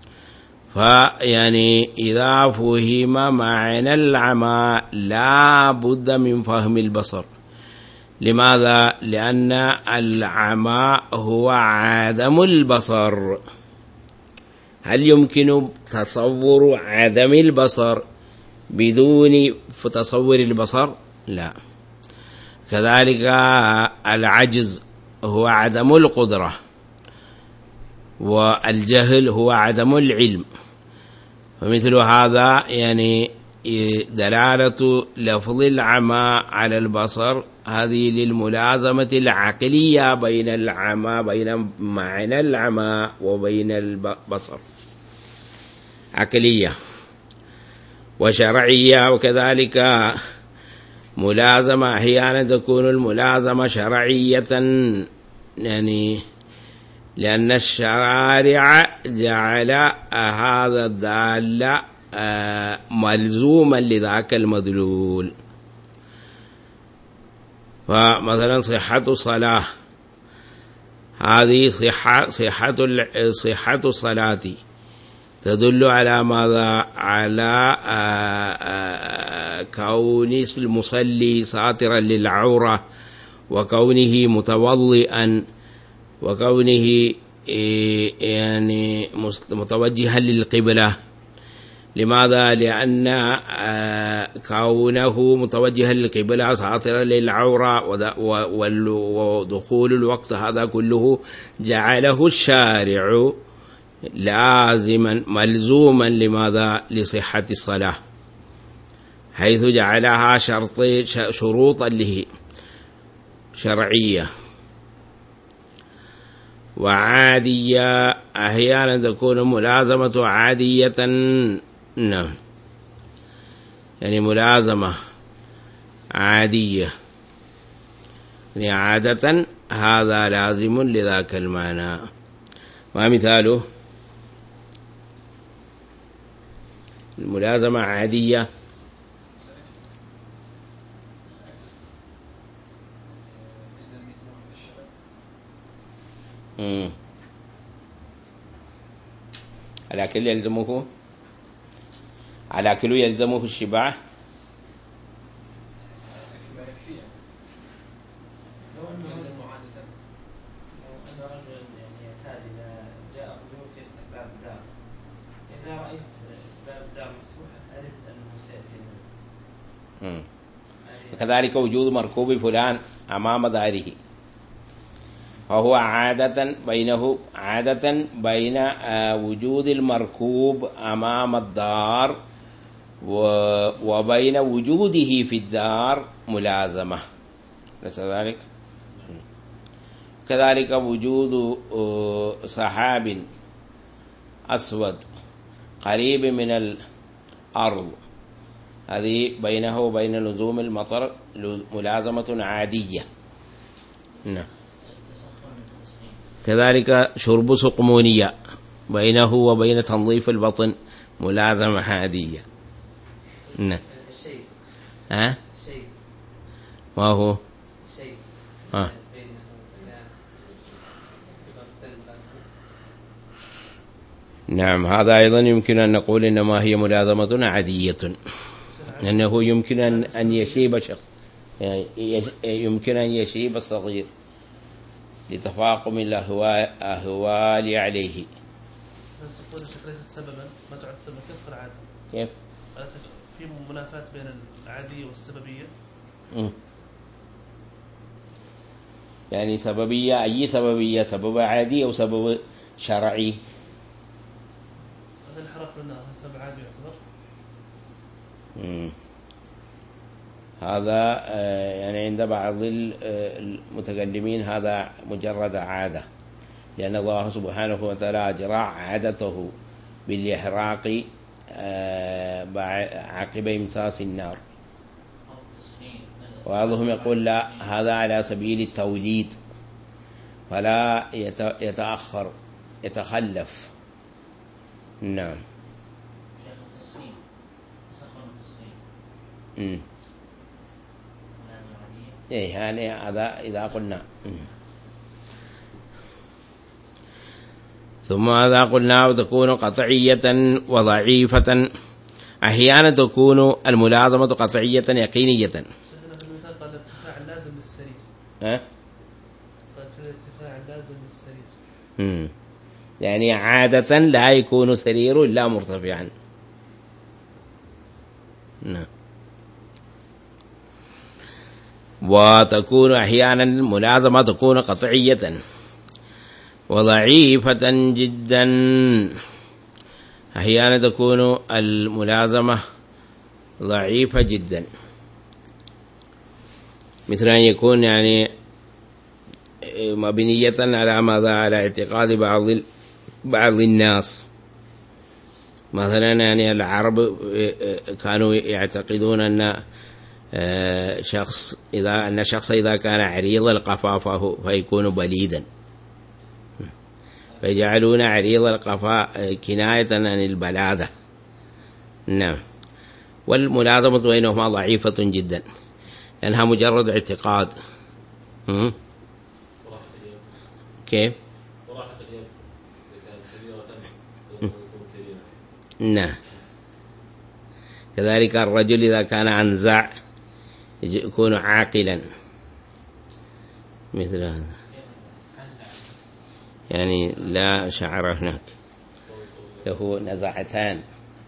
فيعني إذا فهم معنى العمى لا بد من فهم البصر. لماذا؟ لأن العمى هو عدم البصر. هل يمكن تصور عدم البصر بدون تصور البصر؟ لا. كذلك العجز هو عدم القدرة، والجهل هو عدم العلم. فمثل هذا يعني دلالة لفظ العمى على البصر هذه للملازمة العقلية بين معنى العمى وبين البصر، عقلية وشرعية. وكذلك ملازمة أحيانا تكون الملازمة شرعية، يعني لأن الشرائع جعل هذا الدال ملزوما لذاك المدلول. فمثلا صحة الصلاة، هذه صحة الصلاة تدل على ماذا؟ على كون المصلي ساترا للعورة، وكونه متوضئا، وكونه يعني متوجها للقبلة. لماذا؟ لأن كونه متوجها للقبلة ساترا للعورة ودخول الوقت، هذا كله جعله الشارع لازما ملزوما. لماذا؟ لصحة الصلاة، حيث جعلها شروطا له شرعية. وعادية أحيانا تكون ملازمة عادية، نعم، يعني ملازمة عادية، يعني عادة هذا لازم لذاك المعنى. ما مثاله؟ الملازمة عادية الأكل يلزمه، الأكل يلزمه الشبع. وكذلك وجود مركوب فلان أمام داره، فهو عادة بين وجود المركوب أمام الدار وبين وجوده في الدار ملازمة، ليس ذلك؟ كذلك وجود سحاب أسود قريب من الأرض، هذه بينه وبين لزوم المطر ملازمة عادية. نعم. كذلك شرب سقمونية بينه وبين تنظيف البطن ملازمة عادية. نعم. الشيء الشيء ما هو؟ الشيء نعم، هذا أيضا يمكن أن نقول إنما هي ملازمة عادية، لأنه يمكن أن يشيب شخص، يعني يمكن أن يشيب الصغير لتفاقم الأهوال عليه. بس يقول الشيخ ليست سببا، ما تعد سببا، كسر عادة. كيف؟ في منافاة بين العادية والسببية. يعني سببية، أي سببية؟ سبب عادي أو سبب شرعي؟ هذا الحرق لنا سبب عادي يعتبر. هذا يعني عند بعض المتكلمين هذا مجرد عادة، لأن الله سبحانه وتعالى أجرى عادته بالإحراق عقب إمساس النار، وبعضهم يقول لا، هذا على سبيل التوليد فلا يتأخر، يتخلف. نعم. إيه يعني هذا إذا قلنا. ثم هذا قلنا وتكون قطعية وضعيفة. أحيانا تكون الملازمة قطعية يقينية. شيخنا في المثال قال الارتفاع اللازم للسرير. قال الارتفاع اللازم للسرير. يعني عادة لا يكون سرير إلا مرتفعا. نعم. وتكون أحيانا الملازمة تكون قطعية وضعيفة جدا. أحيانا تكون الملازمة ضعيفة جدا. مثل أن يكون يعني مبنية على ماذا؟ على اعتقاد بعض الناس. مثلا يعني العرب كانوا يعتقدون أن شخص إذا كان عريض القفا فيكون بليدا، فيجعلون عريض القفا كناية عن البلادة. نعم. والملازمة بينهما ضعيفة جدا لأنها مجرد اعتقاد. كيف؟ نعم. كذلك الرجل إذا كان أنزع يكون عاقلا مثل هذا، يعني لا شعر هناك، له نزعتان،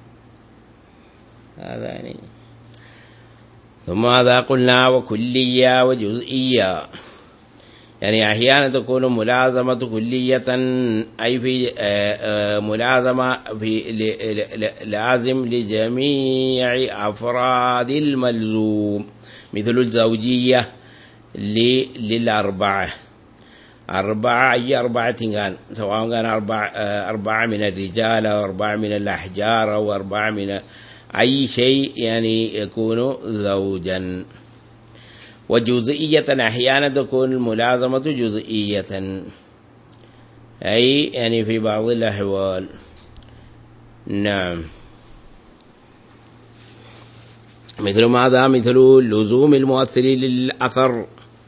هذا يعني. ثم هذا قلنا وكلية وجزئية، يعني أحيانا تكون ملازمة كلية أي في ملازمة في لازم لجميع أفراد الملزوم، مثل الزوجية للأربعة، أي أربعة كان، سواء كان أربعة من الرجال أو أربعة من الأحجار أو أربعة من أي شيء يعني يكون زوجا. وجزئية أحيانا تكون الملازمة جزئية أي يعني في بعض الأحوال. نعم. مثل ماذا؟ مثل لزوم المؤثر للأثر،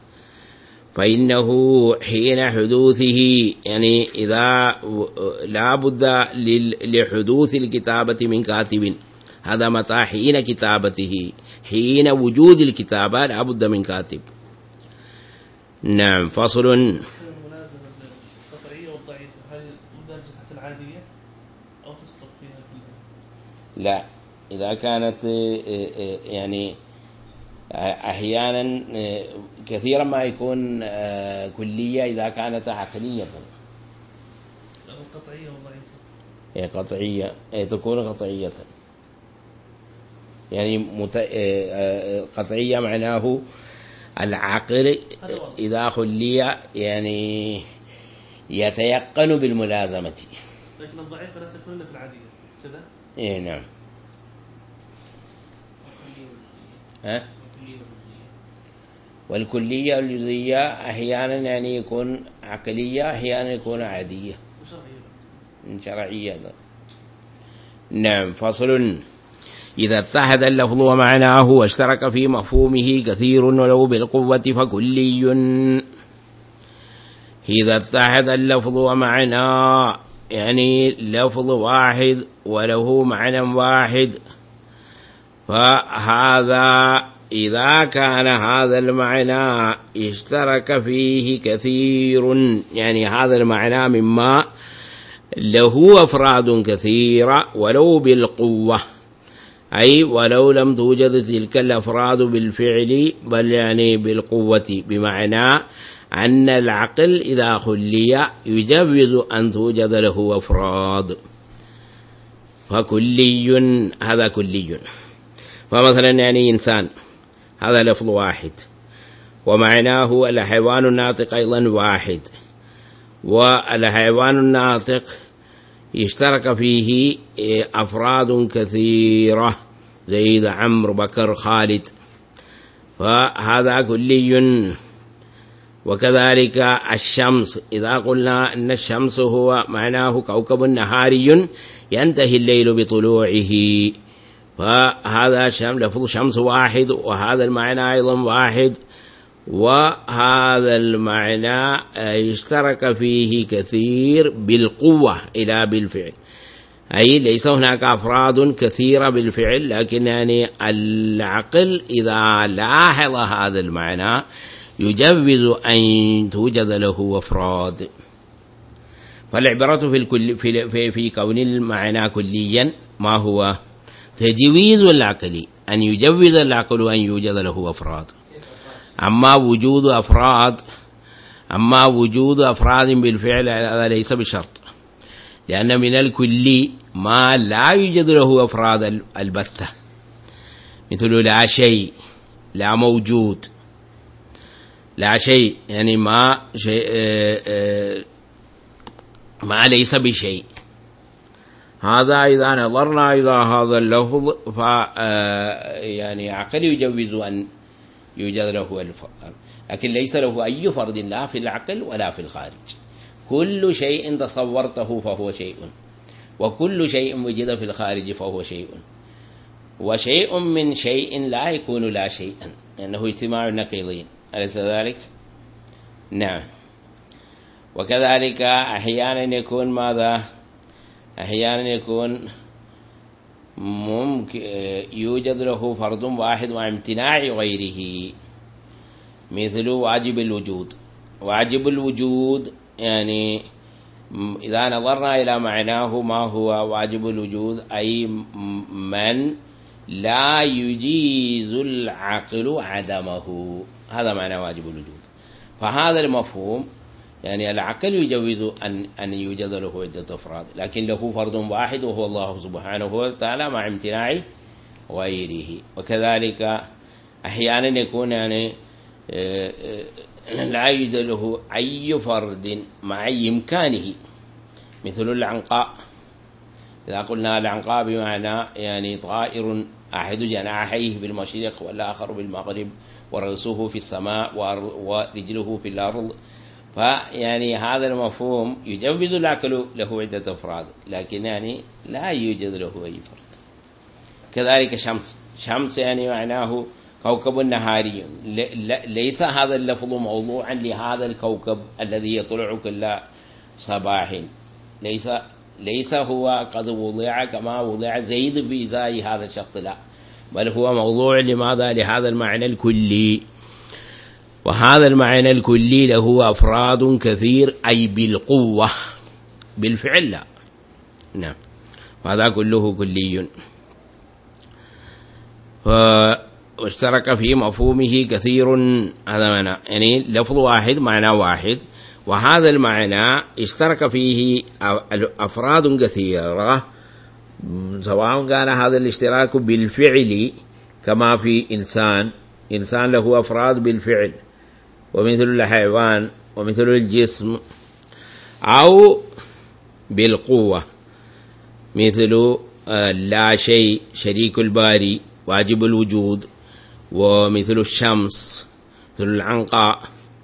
فإنه حين حدوثه، يعني إذا لا بد لحدوث الكتابة من كاتب، هذا متى؟ حين كتابته، حين وجود الكتابة لا بد من كاتب. نعم. فصل. الملازمة القطعية والضعيفة هل مدرجة تحت العادية أو تسقط فيها كلها؟ لا، إذا كانت يعني أحيانا كثيرا ما يكون كلية إذا كانت عقلية. القطعية والضعيفة هي قطعية، تكون قطعية، يعني قطعية معناه العقل إذا خلي يعني يتيقن بالملازمة. لكن الضعيفة لا تكون إلا في العادية كذا. إيه نعم. والكلية والجزئية أحيانا يعني يكون عقلية، أحيانا يكون عادية شرعية. نعم. فصل. إذا اتحد اللفظ ومعناه واشترك في مفهومه كثير ولو بالقوة فكلي. إذا اتحد اللفظ ومعناه، يعني لفظ واحد وله معنى واحد، فهذا إذا كان هذا المعنى اشترك فيه كثير، يعني هذا المعنى مما له أفراد كثيرة ولو بالقوة، أي ولو لم توجد تلك الأفراد بالفعل بل يعني بالقوة، بمعنى أن العقل إذا خلي يجوز أن توجد له أفراد، فكلي هذا كلي. فمثلا يعني إنسان هذا لفظ واحد، ومعناه الحيوان الناطق أيضا واحد، والحيوان الناطق يشترك فيه أفراد كثيرة زيد عمرو بكر خالد، فهذا كلي. وكذلك الشمس، إذا قلنا أن الشمس هو معناه كوكب نهاري ينتهي الليل بطلوعه، فهذا لفظ شمس واحد، وهذا المعنى أيضا واحد، وهذا المعنى يشترك فيه كثير بالقوة إلى بالفعل، أي ليس هناك أفراد كثيرة بالفعل، لكن يعني العقل إذا لاحظ هذا المعنى يجوز أن توجد له أفراد. فالعبرة في كون المعنى كليا ما هو؟ تجويز العقل، أن يجوز العقل أن يوجد له أفراد. أما وجود أفراد بالفعل هذا ليس بشرط، لأن من الكلي ما لا يوجد له أفراد البتة، مثل لا شيء، لا موجود، لا شيء يعني ما شيء ما ليس بشيء. هذا إذا نظرنا إلى هذا اللفظ يعني عقل يجوز أن يوجد له الفرد، لكن ليس له أي فرد لا في العقل ولا في الخارج. كل شيء تصورته فهو شيء، وكل شيء وجد في الخارج فهو شيء، وشيء من شيء لا يكون لا شيئا، لأنه اجتماع النقيضين، أليس ذلك؟ نعم. وكذلك أحيانا يكون ماذا؟ أحيانا يكون ممكن يوجد له فرد واحد مع امتناع غيره، مثل واجب الوجود. واجب الوجود يعني إذا نظرنا إلى معناه ما هو واجب الوجود؟ أي من لا يجيز العقل عدمه، هذا معنى واجب الوجود. فهذا المفهوم يعني العقل يجوز أن يوجد له عدة أفراد، لكن له فرد واحد وهو الله سبحانه وتعالى مع امتناع غيره. وكذلك أحيانا يكون يعني لا يوجد له أي فرد مع إمكانه، مثل العنقاء. إذا قلنا العنقاء بمعنى يعني طائر أحد جناحيه بالمشرق والآخر بالمغرب، ورأسه في السماء ورجله في الأرض، فيعني هذا المفهوم يجوز العقل له عدة أفراد، لكن يعني لا يوجد له أي فرد. كذلك شمس يعني معناه كوكب نهاري، ليس هذا اللفظ موضوعا لهذا الكوكب الذي يطلع كل صباح، ليس هو قد وضع كما وضع زيد في إزاء هذا الشخص، لا، بل هو موضوع لماذا؟ لهذا المعنى الكلي. وهذا المعنى الكلي له أفراد كثير، أي بالقوة، بالفعل لا. نعم، وهذا كله كلي، واشترك في مفهومه كثير. هذا معنى يعني لفظ واحد معنى واحد، وهذا المعنى اشترك فيه أفراد كثيرة، سواء كان هذا الاشتراك بالفعل كما في إنسان له أفراد بالفعل، ومثل الحيوان ومثل الجسم، أو بالقوة مثل لا شيء، شريك الباري، واجب الوجود، ومثل الشمس، مثل العنقاء.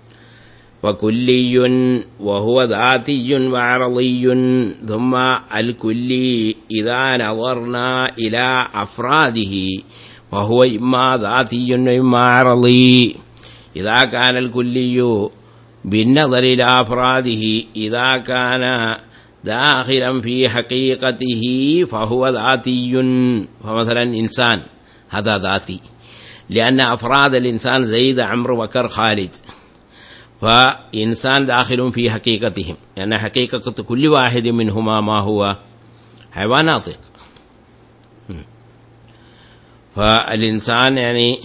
فكلي وهو ذاتي وعرضي. ثم الكلي إذا نظرنا إلى أفراده فهو إما ذاتي وإما عرضي. إذا كان الكلي بالنظر إلى أفراده إذا كان داخلا في حقيقته فهو ذاتي. فمثلا إنسان هذا ذاتي، لأن أفراد الإنسان زيد، عمرو، بكر، خالد، فإنسان داخل في حقيقتهم، لأن حقيقة كل واحد منهما ما هو؟ حيوان ناطق. فالإنسان يعني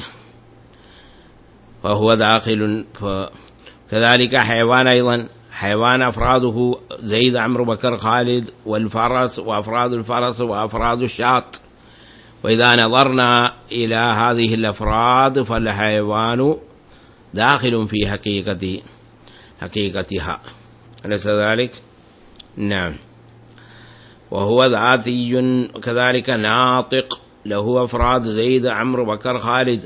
فهو داخل. كذلك حيوان أيضا، حيوان أفراده زيد، عمرو، بكر، خالد، والفرس وأفراد الفرس وأفراد الشاط. وإذا نظرنا إلى هذه الأفراد فالحيوان داخل في حقيقتها، أليس ذلك؟ نعم. وهو ذاتي. كذلك ناطق له أفراد زيد، عمرو، بكر، خالد،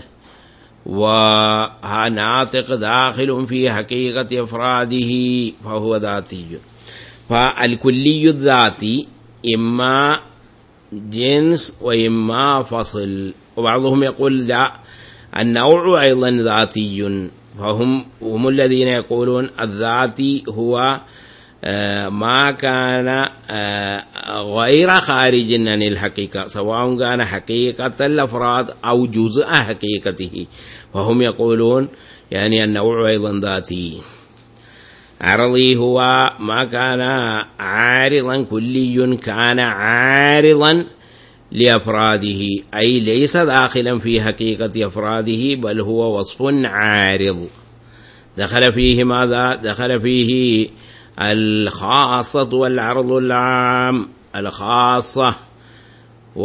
وناطق داخل في حقيقة أفراده فهو ذاتي. فالكلي الذاتي إما جنس وإما فصل. وبعضهم يقول لا، النوع أيضا ذاتي، فهم الذين يقولون الذاتي هو ما كان غير خارج عن الحقيقة، سواء كان حقيقة الأفراد أو جزء حقيقته، فهم يقولون يعني النوع أيضا ذاتي. عرضي هو ما كان عارضا، كلي كان عارضا لأفراده، أي ليس داخلا في حقيقة أفراده، بل هو وصف عارض دخل فيه ماذا؟ دخل فيه الخاصة والعرض العام. الخاصة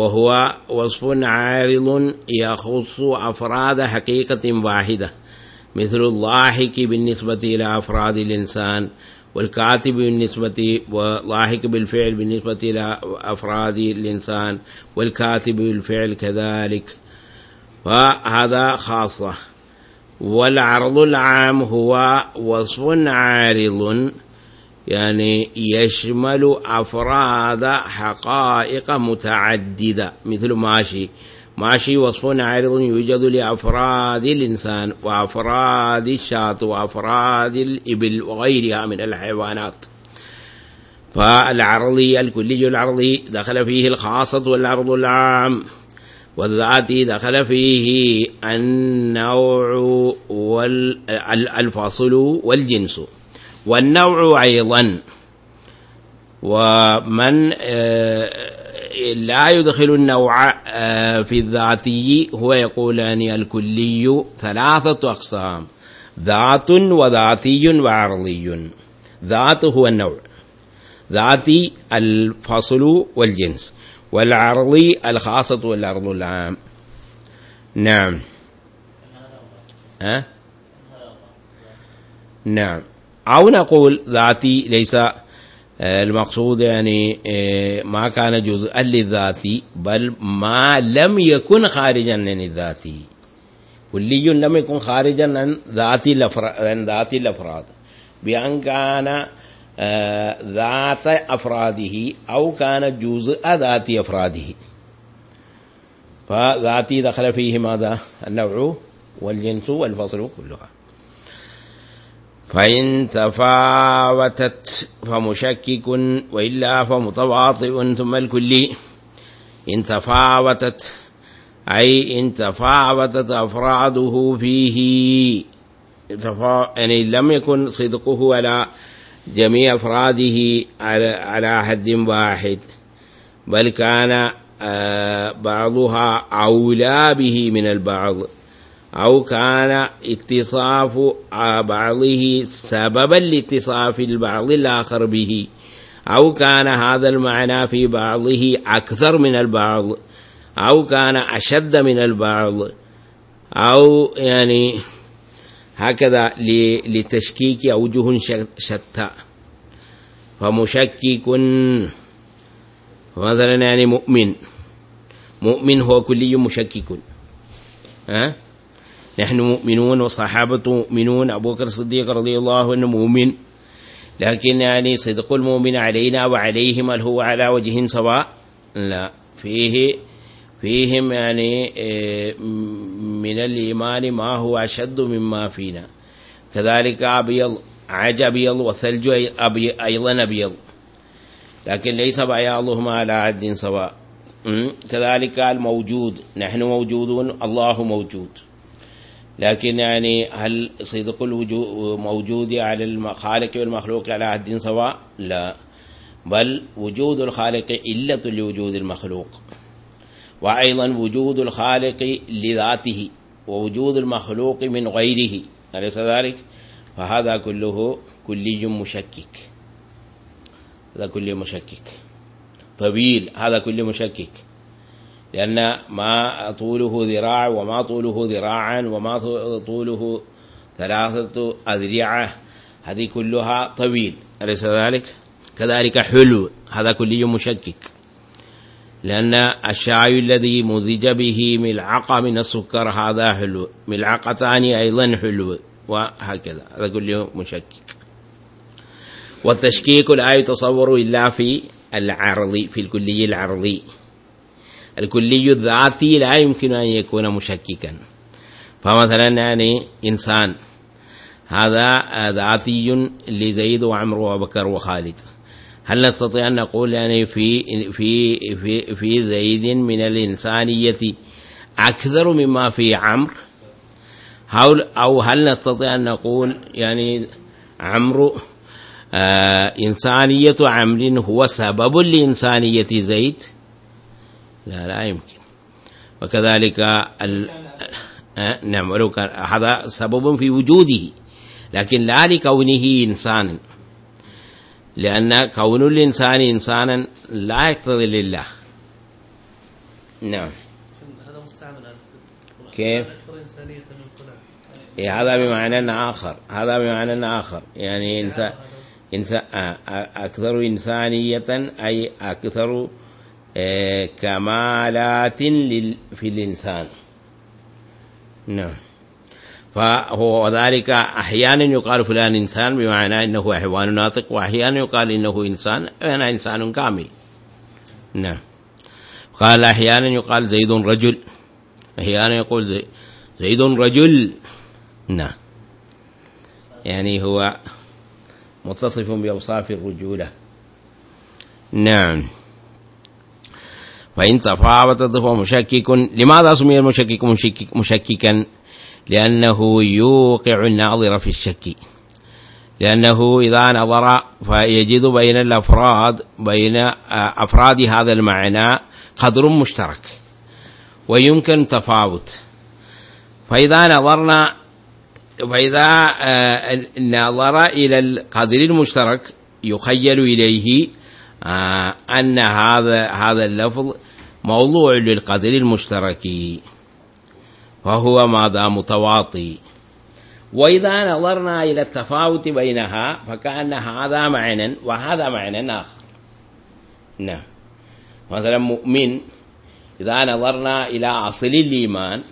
وهو وصف عارض يخص أفراد حقيقة واحدة، مثل الضاحك بالنسبة إلى أفراد الإنسان، والكاتب بالنسبة وضاحك بالفعل بالنسبة إلى أفراد الإنسان، والكاتب بالفعل كذلك، فهذا خاصة. والعرض العام هو وصف عارض يعني يشمل أفراد حقائق متعددة، مثل ماشي. ماشي وصف عارض يوجد لأفراد الإنسان وأفراد الشاة وأفراد الإبل وغيرها من الحيوانات. فالعرضي الكلي العرضي دخل فيه الخاصة والعرض العام، والذاتي دخل فيه النوع والفصل والجنس والنوع أيضا. ومن لا يدخل النوع في الذاتي هو يقول أن الكلي ثلاثة أقسام: ذات وذاتي وعرضي. ذات هو النوع، ذاتي الفصل والجنس، والعرضي الخاصة والعرض العام. نعم. نعم. أو نقول ذاتي ليس المقصود يعني ما كان جزءا للذاتي، بل ما لم يكن خارجا عن الذاتي. كلي لم يكن خارجا عن ذات الأفراد بأن كان ذات أفراده أو كان جزء ذات أفراده. فذاتي دخل فيه ماذا؟ النوع والجنس والفصل كلها. فإن تفاوتت فمشكك وإلا فمتواطئ. ثم الكلي إن تفاوتت أي إن تفاوتت أفراده فيه، يعني لم يكن صدقه على جميع أفراده على حد واحد، بل كان بعضها أولى به من البعض، أو كان اتصاف بعضه سببا لاتصاف البعض الآخر به، أو كان هذا المعنى في بعضه أكثر من البعض، أو كان أشد من البعض، أو يعني هكذا لتشكيك أوجه شتى. فمشكك مثلا يعني مؤمن هو كلي مشكك. نحن مؤمنون والصحابة مؤمنون، أبو بكر الصديق رضي الله عنه مؤمن، لكن يعني صدق المؤمن علينا وعليهم هل هو على وجه سواء؟ لا، فيهم يعني من الإيمان ما هو أشد مما فينا. كذلك أبيض عج أبيض والثلج أيضا أبيض، لكن ليس بياضهما على حد سواء. كذلك الموجود، نحن موجودون الله موجود، لكن يعني هل صدق الوجود موجود على الخالق والمخلوق على حد سواء؟ لا، بل وجود الخالق علة لوجود المخلوق، وأيضا وجود الخالق لذاته ووجود المخلوق من غيره، أليس ذلك؟ فهذا كله كلي مشكك، هذا كله مشكك طويل، هذا كله مشكك، لأن ما طوله ذراع وما طوله ذراعا وما طوله 3 أذرعة، هذه كلها طويل، أليس ذلك؟ كذلك حلو، هذا كله مشكك، لأن الشاي الذي مزج به ملعقة من السكر هذا حلو، ملعقتان أيضا حلو، وهكذا، هذا كله مشكك. والتشكيك لا يتصور إلا في العرضي، في الكلي العرضي. الكلي الذاتي لا يمكن أن يكون مشككا. فمثلا يعني إنسان هذا ذاتي لزيد وعمرو وبكر وخالد، هل نستطيع أن نقول يعني في زيد من الإنسانية أكثر مما في عمرو؟ أو هل نستطيع أن نقول يعني عمرو إنسانية عمرو هو سبب لإنسانية زيد؟ لا يمكن. وكذلك نعم، ولو كان هذا سبب في وجوده، لكن لا لكونه إنسانا، لأن كون الإنسان إنسانا لا يقتضي لله. نعم. هذا مستعمل كيف؟ أكثر إنسانية من فلان. إيه هذا بمعنى آخر، هذا بمعنى آخر، يعني إنسان أكثر إنسانية أي أكثر كمالات في الإنسان. نعم. فهو ذلك أحيانا يقال فلان إنسان بمعنى أنه حيوان ناطق، وأحيانا يقال إنه إنسان أنا إنسان كامل. نعم. قال أحيانا يقال زيد رجل، أحيانا يقول زيد رجل. نعم، يعني هو متصف بأوصاف الرجولة. نعم. فإن تفاوتت فهو مشكك. لماذا سمي المشكك مشككا؟ لأنه يوقع الناظر في الشك، لأنه إذا نظر فيجد بين الأفراد، بين أفراد هذا المعنى قدر مشترك ويمكن تفاوت. فإذا نظر إلى القدر المشترك يخيل إليه أن هذا اللفظ موضوع للقدر المشترك، وهو ماذا؟ متواطي. وإذا نظرنا إلى التفاوت بينها فكأن هذا معنى وهذا معنى آخر. نعم. مثلا مؤمن، إذا نظرنا إلى أصل الإيمان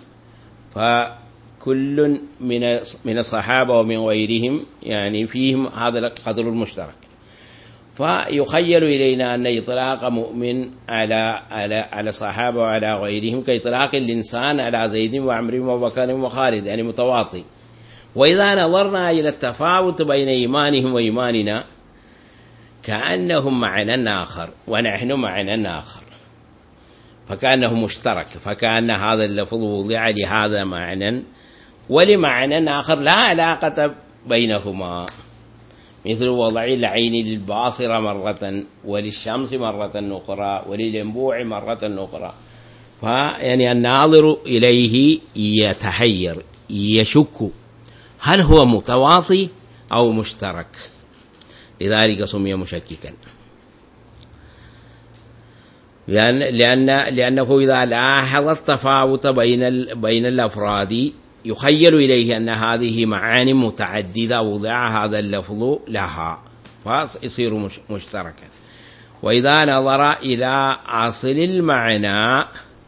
فكل من الصحابة ومن غيرهم يعني فيهم هذا القدر المشترك، فيخيل إلينا أن إطلاق مؤمن على الصحابة وعلى غيرهم كإطلاق الإنسان على زيد وعمر وبكر وخالد، يعني متواطي. وإذا نظرنا إلى التفاوت بين إيمانهم وإيماننا كأنهم معنى آخر ونحن معنى آخر، فكأنه مشترك، فكأن هذا اللفظ وضع لهذا معنى ولمعنى آخر لا علاقة بينهما، مثل وضع العين للباصرة مرة وللشمس مرة أخرى وللينبوع مرة أخرى. فيعني الناظر إليه يتحير يشك هل هو متواطي أو مشترك، لذلك سمي مشككا. لأنه إذا لاحظ التفاوت بين الأفراد يخيل إليه أن هذه معاني متعددة وضع هذا اللفظ لها فيصير مشتركا. وإذا نظر إلى أصل المعنى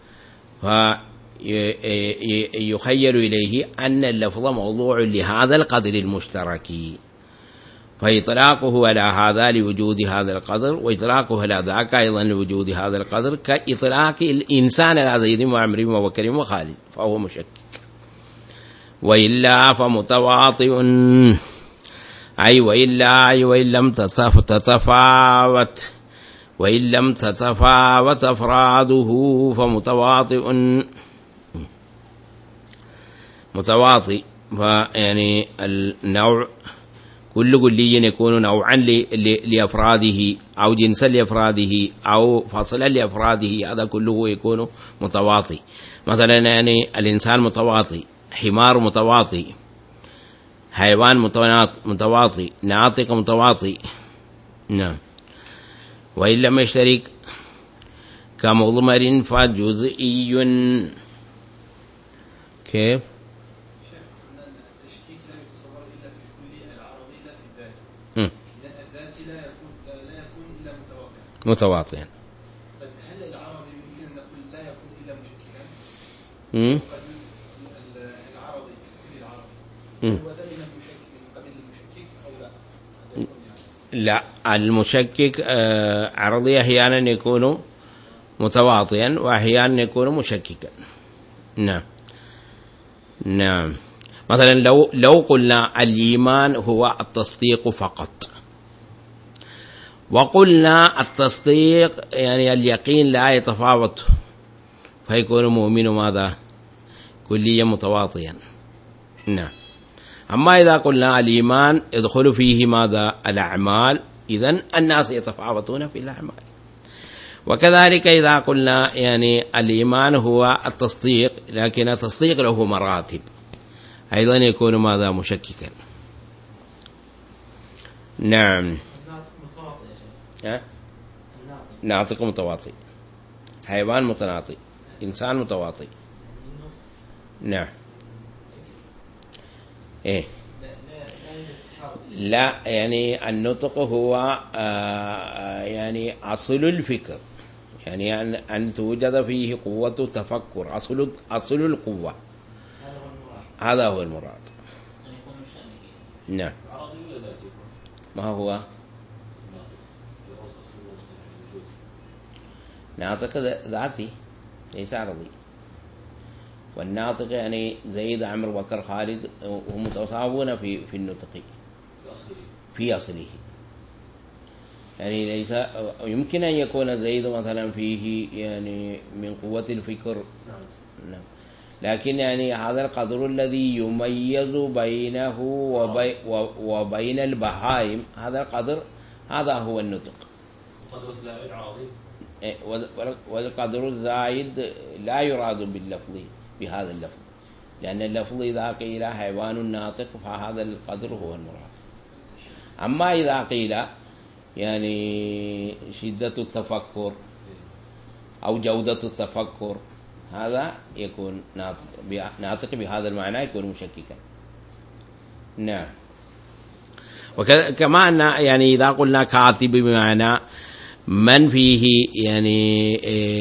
فيخيل إليه أن اللفظ موضوع لهذا القدر المشترك، فإطلاقه على هذا لوجود هذا القدر، وإطلاقه على ذاك أيضا لوجود هذا القدر، كإطلاق الإنسان على زيد وعمر وبكر وخالد، فهو مشكك. وإلا فمتواطئ، أي وإن لم تتفاوت أفراده فمتواطئ. متواطئ فيعني النوع كل كلي يكون نوعا لأفراده أو جنسا لأفراده أو فصلا لأفراده، هذا كله يكون متواطئ. مثلا يعني الإنسان متواطئ، حمار متواطئ، حيوان متواطئ، ناطق متواطئ. نعم. وإن لم يشترك كمضمر فجزئي. كيف؟ التشكيك لا يتصور إلا في الكلية العرضي لا في الذات. الذات لا يكون إلا متواطئا. طيب هل العرضي يمكن أن نقول لا يكون إلا مشككا؟ العرضي هو دائما مشكك من قبل المشكك أو لا؟ لا، المشكك عرضي أحيانا يكون متواطئا وأحيانا يكون مشككا. نعم. نعم. مثلا لو قلنا الإيمان هو التصديق فقط، وقلنا التصديق يعني اليقين لا يتفاوت، فيكون مؤمن ماذا؟ كليا متواطئا. نعم. أما إذا قلنا الإيمان يدخل فيه ماذا؟ الأعمال، إذن الناس يتفاوتون في الأعمال. وكذلك إذا قلنا يعني الإيمان هو التصديق، لكن التصديق له مراتب، أيضا يكون ماذا؟ مشككا. نعم. ناطق متواطئ، حيوان متناطئ، إنسان متواطئ. نعم. إيه لا يعني النطق هو يعني أصل الفكر، يعني أن توجد فيه قوة تفكر، أصل القوة، هذا هو المراد. نعم. ما هو ناطق ذاتي ليس عرضي، والناطق يعني زيد عمرو بكر خالد هم متساوون في النطق في أصله، يعني ليس يمكن أن يكون زيد مثلا فيه يعني من قوة الفكر، نعم، لكن يعني هذا القدر الذي يميز بينه وبين البهائم، هذا القدر هذا هو النطق. والقدر الزائد لا يراد باللفظ بهذا اللفظ، لأن اللفظ إذا قيل حيوان ناطق فهذا القدر هو المراد. أما إذا قيل يعني شدة التفكر أو جودة التفكر، هذا يكون ناطق بهذا المعنى، يكون مشككا. نعم. وكما أن يعني إذا قلنا كاتب بمعنى من فيه يعني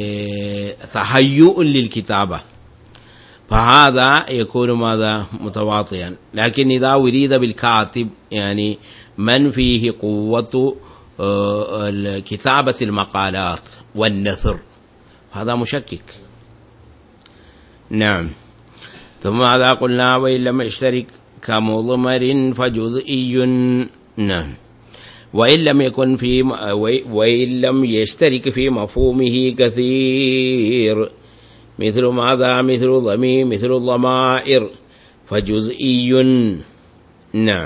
تهيؤ للكتابة، فهذا يكون ماذا متواطئا. لكن إذا أريد بالكاتب يعني من فيه قوة كتابة المقالات والنثر، هذا مشكك. نعم. ثم ماذا قلنا؟ وإن لم يشترك كمضمر فجزئي. نعم. وإن لم يشترك في مفهومه كثير، مثل ماذا؟ مثل ضمير، مثل الضمائر، فجزئي. نعم.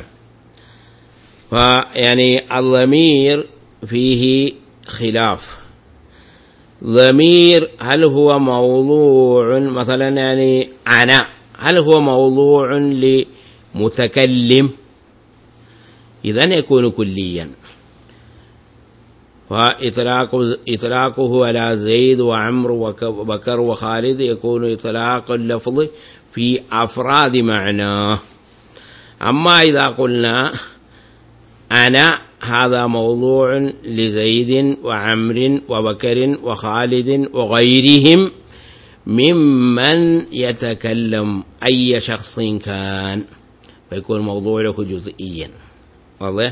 فيعني الضمير فيه خلاف. ضمير هل هو موضوع مثلا يعني أنا، هل هو موضوع لمتكلم؟ إذن يكون كليا، فإطلاقه على زيد وعمر وبكر وخالد يكون إطلاق اللفظ في أفراد معناه. أما إذا قلنا أنا، هذا موضوع لزيد وعمر وبكر وخالد وغيرهم ممن يتكلم أي شخص كان، فيكون موضوع له جزئيا. والله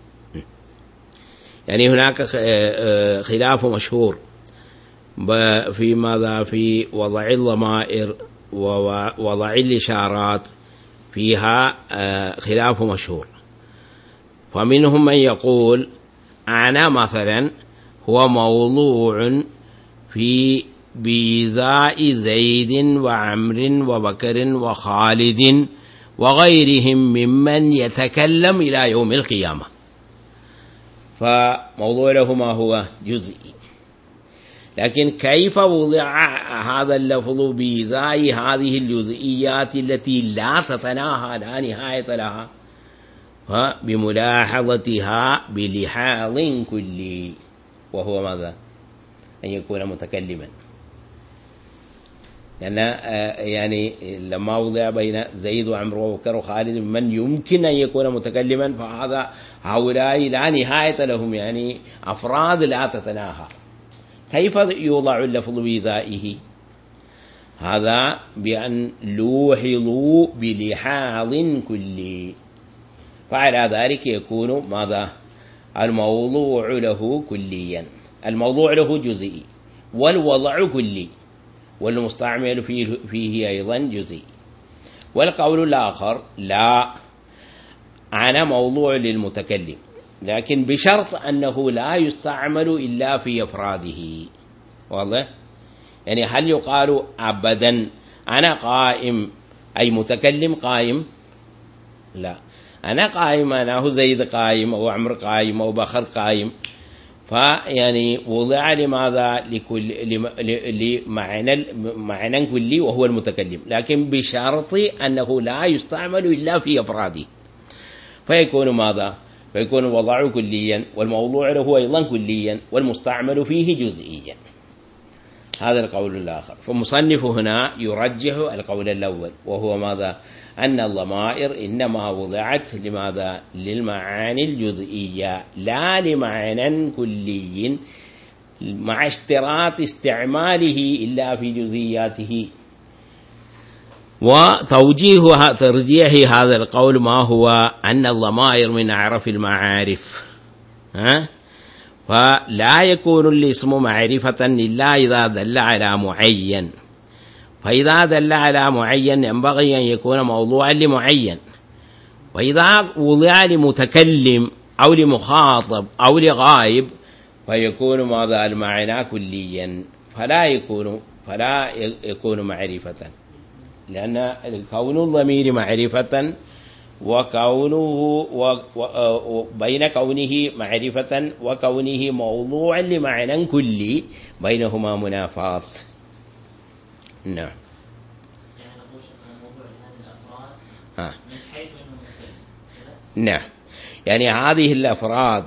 يعني هناك خلاف مشهور في ماذا؟ في وضع الضمائر ووضع الإشارات، فيها خلاف مشهور. فمنهم من يقول أنا مثلا هو موضوع في بإيذاء زيد وعمر وبكر وخالد وغيرهم ممن يتكلم إلى يوم القيامة، فموضوع له ما هو جزئي. لكن كيف وضع هذا اللفظ بإيذاء هذه الجزئيات التي لا تتناهى لا نهاية لها؟ بملاحظتها بلحاظ كلي، وهو ماذا؟ أن يكون متكلما. لأن يعني لما وضع بين زيد وعمر وبكر وخالد من يمكن أن يكون متكلما، فهذا هؤلاء لا نهاية لهم، يعني أفراد لا تتناهى. كيف يوضع اللفظ بإيذائه؟ هذا بأن لوحظوا بلحاظ كلي، فعلى ذلك يكون ماذا؟ الموضوع له كليا، الموضوع له جزئي، والوضع كلي، والمستعمل فيه أيضا جزئي. والقول الآخر لا، أنا موضوع للمتكلم، لكن بشرط أنه لا يستعمل إلا في أفراده. والله يعني هل يقال أبدا أنا قائم أي متكلم قائم؟ لا، أنا قائم، أنا زيد قائم أو عمر قائم أو بخر قائم، فيعني وضع لماذا؟ لمعنى كلي وهو المتكلم، لكن بشرط أنه لا يستعمل إلا في أفراده، فيكون ماذا؟ فيكون الوضع كليا، والموضوع له أيضا كليا، والمستعمل فيه جزئيا. هذا القول الآخر. فمصنف هنا يرجح القول الأول، وهو ماذا؟ أن الضمائر إنما وضعت لماذا؟ للمعاني الجزئية لا لمعنى كلي، مع اشتراط استعماله إلا في جزئياته. وتوجيه ترجيح هذا القول ما هو؟ أن الضمائر من أعرف المعارف، فلا يكون الاسم معرفة إلا إذا دل على معين، فإذا دل على معين ينبغي أن يكون موضوعا لمعين، وإذا وضع لمتكلم أو لمخاطب أو لغائب فيكون ماذا؟ المعنى كليا، فلا يكون معرفة، لأن كون الضمير معرفة وكونه بين كونه معرفة وكونه موضوعا لمعنى كلي بينهما منافاة. نعم. يعني نقول موضوع هذه الأفراد من حيث المتكلم. نعم، يعني هذه الأفراد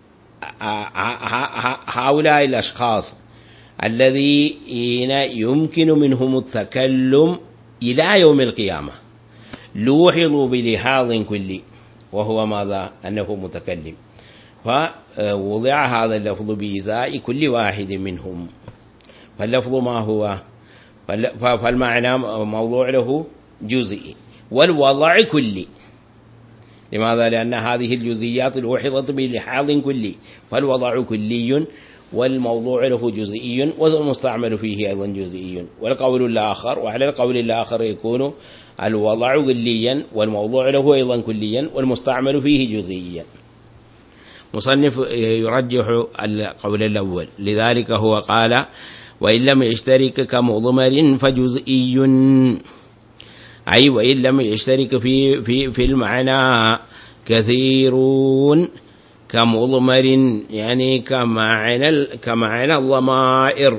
هؤلاء الأشخاص الذين يمكن منهم التكلم إلى يوم القيامة لوحظوا بلحاظ كلي، وهو ماذا؟ أنه متكلم، فوضع هذا اللفظ بإزاء كل واحد منهم. فاللفظ ما هو؟ فالمعنى موضوع له جزئي، والوضع كلي. لماذا؟ لأن هذه الجزئيات لوحظت بلحاظ كلي، فالوضع كلي والموضوع له جزئي والمستعمل فيه أيضا جزئي. والقول الآخر، وعلى القول الآخر يكون الوضع كليا والموضوع له أيضا كليا والمستعمل فيه جزئيا. مصنف يرجح القول الأول، لذلك هو قال: وإن لم يشترك كمضمر فجزئي، أي وإن لم يشترك في المعنى كثيرون كمضمر، يعني كمعنى الضمائر،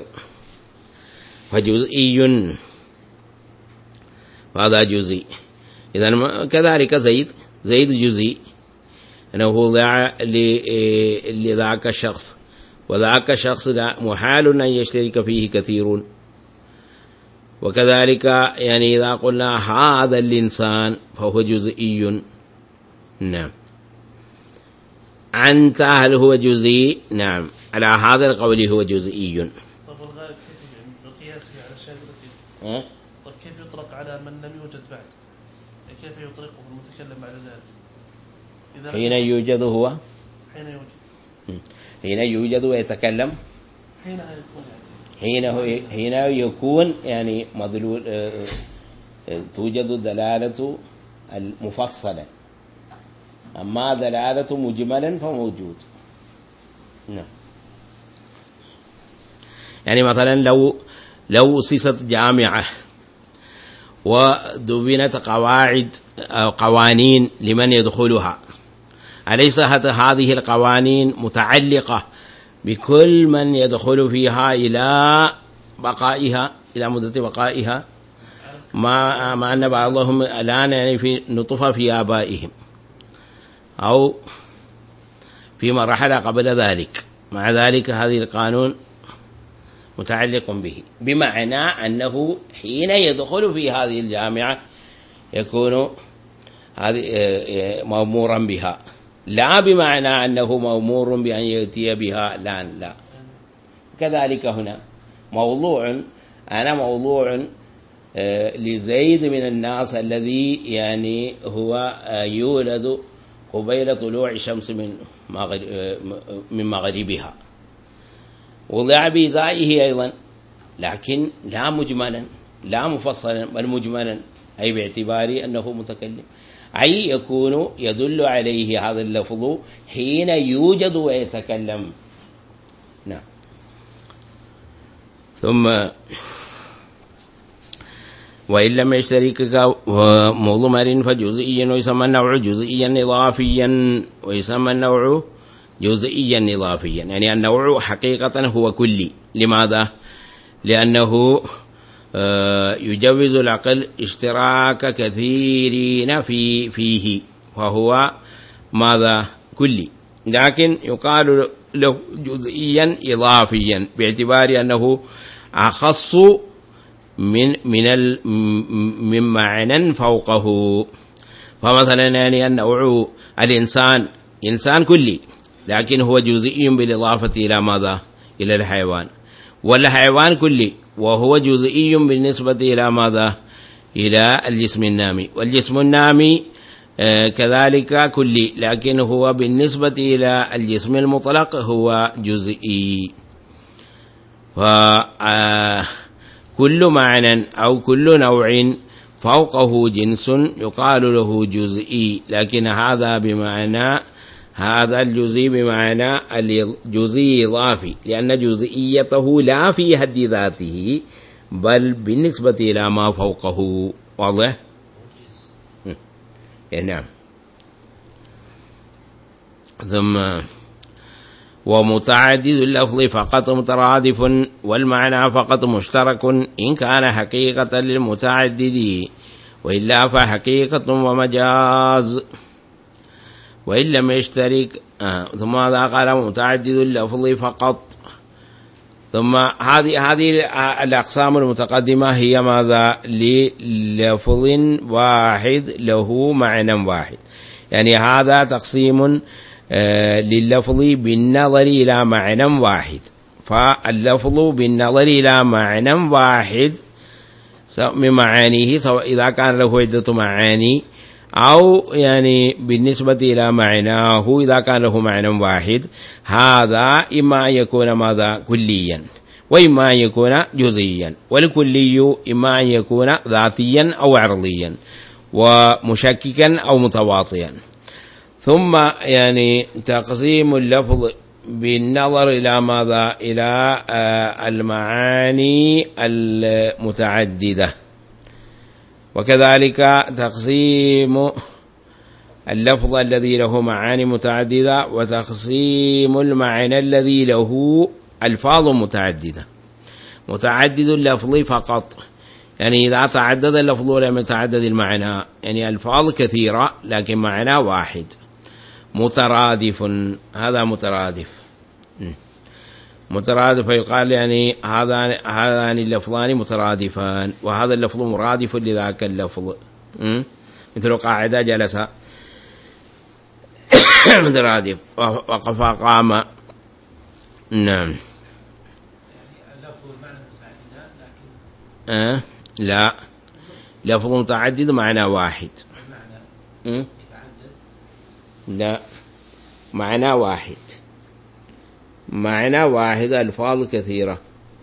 فجزئي، هذا جزئي. إذن كذلك زيد جزئي، أنه وضع لذاك الشخص، وذاك الشخص محال أن يشترك فيه كثيرون. وكذلك يعني إذا قلنا هذا الإنسان فهو جزئي. نعم. أنت هل هو جزئي؟ نعم، على هذا القول هو جزئي. طب الغالب كيف بقياسه على الشيء الذي طب كيف يطلق على من لم يوجد بعد؟ كيف يطلقه المتكلم بعد ذلك؟ حين يوجد هو؟ حين يوجد ويتكلم، حين يكون يعني مدلول، توجد دلالة المفصلة، أما دلالة مجملا فموجود. نعم. يعني مثلا لو أسست جامعة ودبنت قواعد أو قوانين لمن يدخلها، أليس هذه القوانين متعلقة بكل من يدخل فيها إلى بقائها، إلى مدة بقائها، ما أن بعضهم الآن يعني في نطفة في آبائهم أو في مرحلة قبل ذلك، مع ذلك هذه القانون متعلق به، بمعنى أنه حين يدخل في هذه الجامعة يكون مأمورا بها، لا بمعنى أنه مأمور بأن يأتي بها الآن، لا. كذلك هنا أنا موضوع لزيد من الناس الذي يعني هو يولد قبيل طلوع الشمس من مغربها، وضع بإزائه أيضا، لكن لا مجملا لا مفصلا بل مجملا، أي باعتبار أنه متكلم، أي يكون يدل عليه هذا اللفظ حين يوجد ويتكلم. نعم. ثم وإن لم يشترك كمضمر فجزئيا، ويسمى النوع جزئيا إضافيا، ويسمى النوع جزئيا إضافيا، يعني النوع حقيقة هو كلي. لماذا؟ لأنه يجوز العقل اشتراك كثيرين فيه، فهو ماذا؟ كلي، لكن يقال له جزئيا إضافيا باعتبار أنه أخص من معنى فوقه. فمثلا يعني النوع الإنسان إنسان كلي، لكن هو جزئي بالإضافة إلى ماذا؟ إلى الحيوان. والحيوان كلي وهو جزئي بالنسبة إلى ماذا؟ إلى الجسم النامي. والجسم النامي كذلك كلي، لكن هو بالنسبة إلى الجسم المطلق هو جزئي. فكل معنى أو كل نوع فوقه جنس يقال له جزئي، لكن هذا بمعنى هذا الجزئي بمعنى الجزئي إضافي، لأن جزئيته لا في حد ذاته بل بالنسبة إلى ما فوقه. واضح؟ نعم. ثم ومتعدد اللفظ فقط مترادف، والمعنى فقط مشترك إن كان حقيقة للمتعدد، وإلا فحقيقة ومجاز وإن لم يشترك. ثم هذا قال متعدد اللفظ فقط. ثم هذه الأقسام المتقدمة هي ماذا؟ للفظ واحد له معنى واحد، يعني هذا تقسيم لللفظ بالنظر إلى معنى واحد. فاللفظ بالنظر إلى معنى واحد من معانيه، سواء إذا كان له عدة معاني أو يعني بالنسبة إلى معناه إذا كان له معنى واحد، هذا إما أن يكون ماذا؟ كليا، وإما أن يكون جزئيا. والكلي إما أن يكون ذاتيا أو عرضيا، ومشككا أو متواطئا. ثم يعني تقسيم اللفظ بالنظر إلى ماذا؟ إلى المعاني المتعددة. وكذلك تقسيم اللفظ الذي له معاني متعددة، وتقسيم المعنى الذي له ألفاظ متعددة. متعدد اللفظ فقط، يعني إذا تعدد اللفظ لم يتعدد المعنى، يعني ألفاظ كثيرة لكن معنى واحد. مترادف، هذا مترادف. مترادف يقال يعني هذان اللفظان مترادفان، وهذا اللفظ مرادف لذاك اللفظ، مثل قاعدة جلس مترادف، وقف قام. نعم. يعني اللفظ والمعنى متعددان لكن لا، لفظ متعدد معنى واحد. المعنى يتعدد؟ لا، معنى واحد، معنى واحد ألفاظ كثيرة،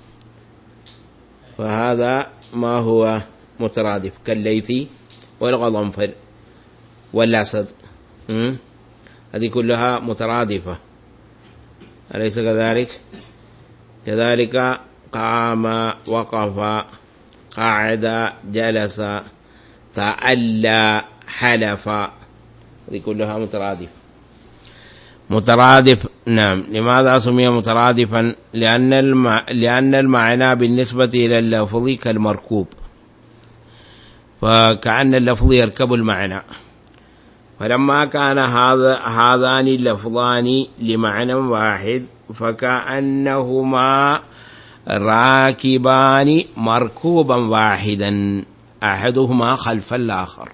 فهذا ما هو مترادف، كالليثي والغضنفر والأسد، هذه كلها مترادفة، أليس كذلك؟ كذلك قام، وقف، قعد، جلس، تألى، حلف، هذه كلها مترادف. مترادف. نعم. لماذا سمي مترادفا؟ لأن المعنى بالنسبة إلى اللفظ كالمركوب، فكأن اللفظ يركب المعنى. فلما كان هذان اللفظان لمعنى واحد فكأنهما راكبان مركوبا واحدا أحدهما خلف الآخر.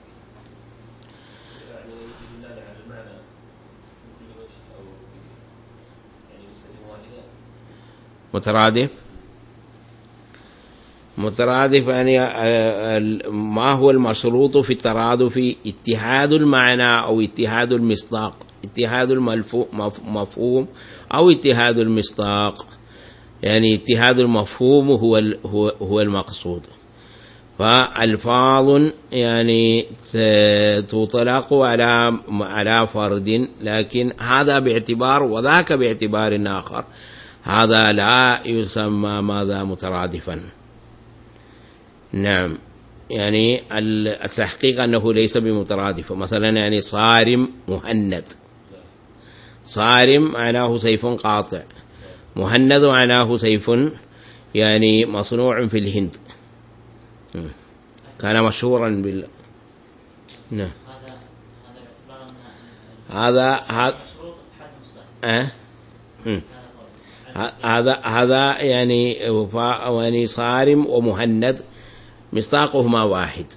مترادف يعني ما هو المشروط في الترادف؟ اتحاد المعنى أو اتحاد المصداق، اتحاد المفهوم أو اتحاد المصداق، يعني اتحاد المفهوم هو المقصود. فالفاظ يعني تطلق على فرد، لكن هذا باعتبار وذاك باعتبار آخر، هذا لا يسمى ماذا؟ مترادفا. نعم. يعني التحقيق أنه ليس بمترادف. مثلا يعني صارم مهند، صارم معناه سيف قاطع، مهند معناه سيف يعني مصنوع في الهند، كان مشهورا نعم. هذا هذا هذا يعني صارم ومهند مصداقهما واحد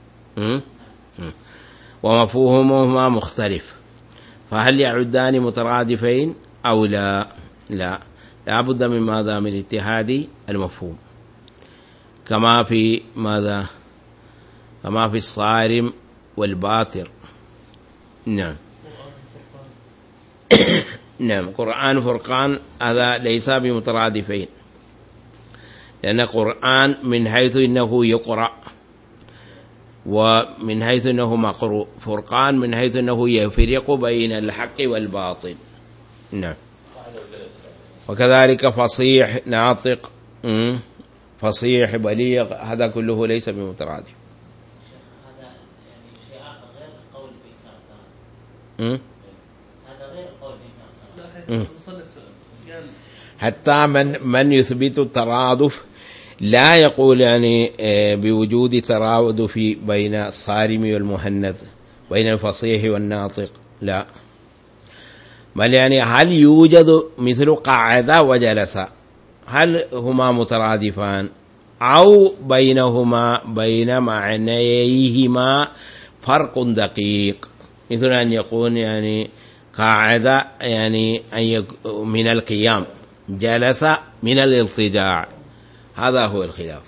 ومفهومهما مختلف، فهل يعدان مترادفين أو لا؟ لا بد من ماذا؟ من اتحاد المفهوم، كما في ماذا؟ كما في الصارم والباطر. نعم. نعم. قرآن فرقان هذا ليس بمترادفين، لأن قرآن من حيث إنه يقرأ ومن حيث أنه مقروء، فرقان من حيث أنه يفرق بين الحق والباطل. نعم. وكذلك فصيح، ناطق، فصيح، بليغ، هذا كله ليس بمترادف. هذا يعني شيء آخر غير القول بإنكار. هذا غير القول بإنكار. حتى من يثبت الترادف لا يقول يعني بوجود ترادف بين الصارم والمهند، بين الفصيح والناطق، لا، بل يعني هل يوجد مثل قعد وجلس، هل هما مترادفان أو بينهما بين معنيهما فرق دقيق، مثل أن يكون يعني قعد يعني من القيام، جلس من الاضطجاع، هذا هو الخلاف.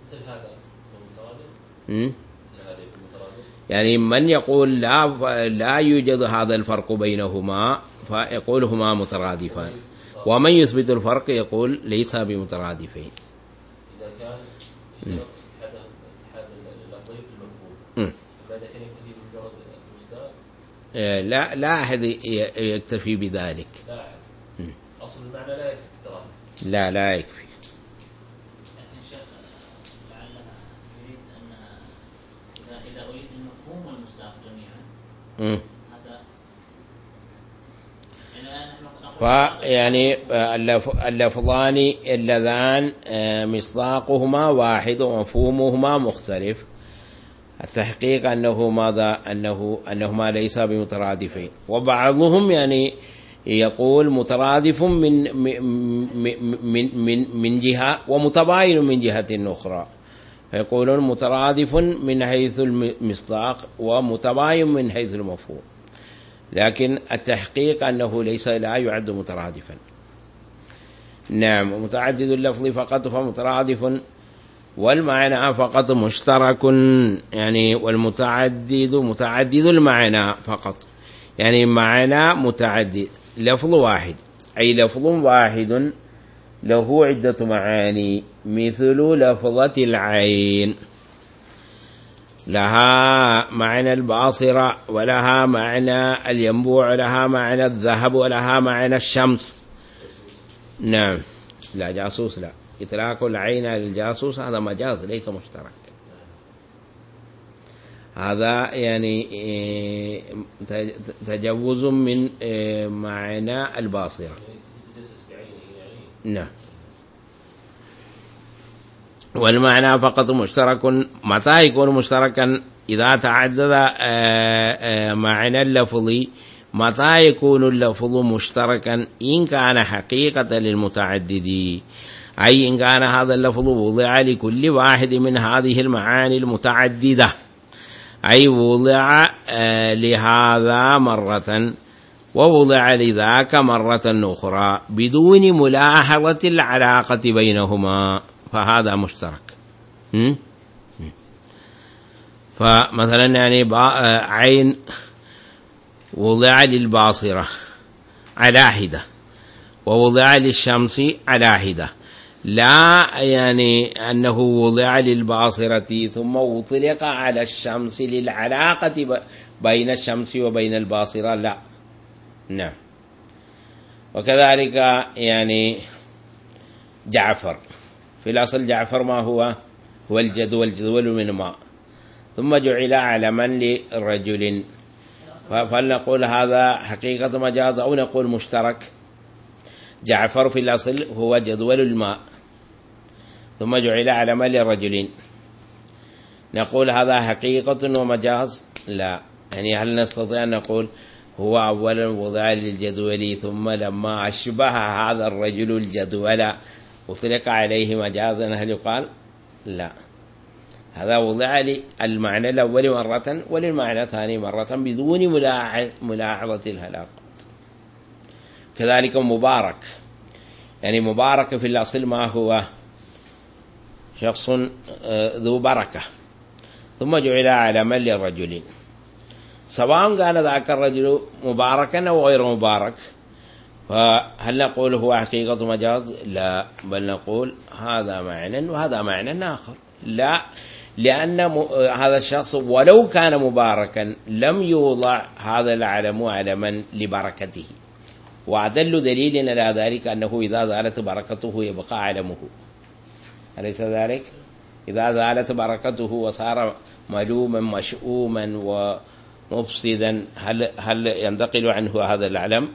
يعني من يقول لا يوجد هذا الفرق بينهما فيقول هما مترادفان، ومن يثبت الفرق يقول ليس بمترادفين. إذا كان اتحاد اللفظي بالمفهوم فهذا كان يكتفي بمجرد المصداق؟ لا أحد يكتفي بذلك. لا أحد. أصل المعنى لا يكفي الترادف. لا يكفي. لكن شيخ لعلنا يريد أن إذا أريد المفهوم والمصداق جميعا فيعني اللفظان اللذان مصداقهما واحد ومفهومهما مختلف، التحقيق أنه ماذا؟ أنهما ليس بمترادفين، وبعضهم يعني يقول مترادف من جهة ومتباين من جهة أخرى، فيقولون مترادف من حيث المصداق ومتباين من حيث المفهوم، لكن التحقيق أنه لا يعد مترادفا. نعم. متعدد اللفظ فقط فمترادف، والمعنى فقط مشترك، يعني والمتعدد متعدد المعنى فقط، يعني معنى متعدد، لفظ واحد، أي لفظ واحد له عدة معاني، مثل لفظة العين لها معنى الباصرة، ولها معنى الينبوع، ولها معنى الذهب، ولها معنى الشمس. نعم. لا جاسوس، لا، إطلاق العين للجاسوس هذا مجاز ليس مشترك، هذا يعني تجوز من معنى الباصرة. نعم. والمعنى فقط مشترك. متى يكون مشتركا؟ إذا تعدد معنى اللفظ. متى يكون اللفظ مشتركا؟ إن كان حقيقة للمتعدد، أي إن كان هذا اللفظ وضع لكل واحد من هذه المعاني المتعددة، أي وضع لهذا مرة ووضع لذاك مرة أخرى بدون ملاحظة العلاقة بينهما، فهذا مشترك. فمثلا يعني عين وضع للباصرة على حدة، ووضع للشمس على حدة، لا يعني أنه وضع للباصرة ثم أطلق على الشمس للعلاقة بين الشمس وبين الباصرة، لا. نعم. وكذلك يعني جعفر، في الأصل جعفر ما هو الجدول من ماء، ثم جعل علما للرجل، فلنقول هذا حقيقة مجاز أو نقول مشترك. جعفر في الأصل هو جدول الماء، ثم جعل علما للرجلين، نقول هذا حقيقة ومجاز؟ لا. يعني هل نستطيع أن نقول هو أولا وضع للجدول، ثم لما أشبه هذا الرجل الجدول أطلق عليه مجازا، هل يقال؟ لا، هذا وضع للمعنى الأول مرة وللمعنى الثاني مرة بدون ملاحظة العلاقات. كذلك مبارك، يعني مبارك في الأصل ما هو؟ شخص ذو بركة، ثم جعل علما للرجل، سواء كان ذاك الرجل مباركا أو غير مبارك، فهل نقول هو حقيقة مجاز؟ لا، بل نقول هذا معنى وهذا معنى آخر. لا، لأن هذا الشخص ولو كان مباركا لم يوضع هذا العلم علما لبركته، وأدل دليل على ذلك أنه إذا زالت بركته يبقى علمه، أليس ذلك؟ إذا زالت بركته وصار ملوما مشؤوما ومفسدا هل ينتقل عنه هذا العلم؟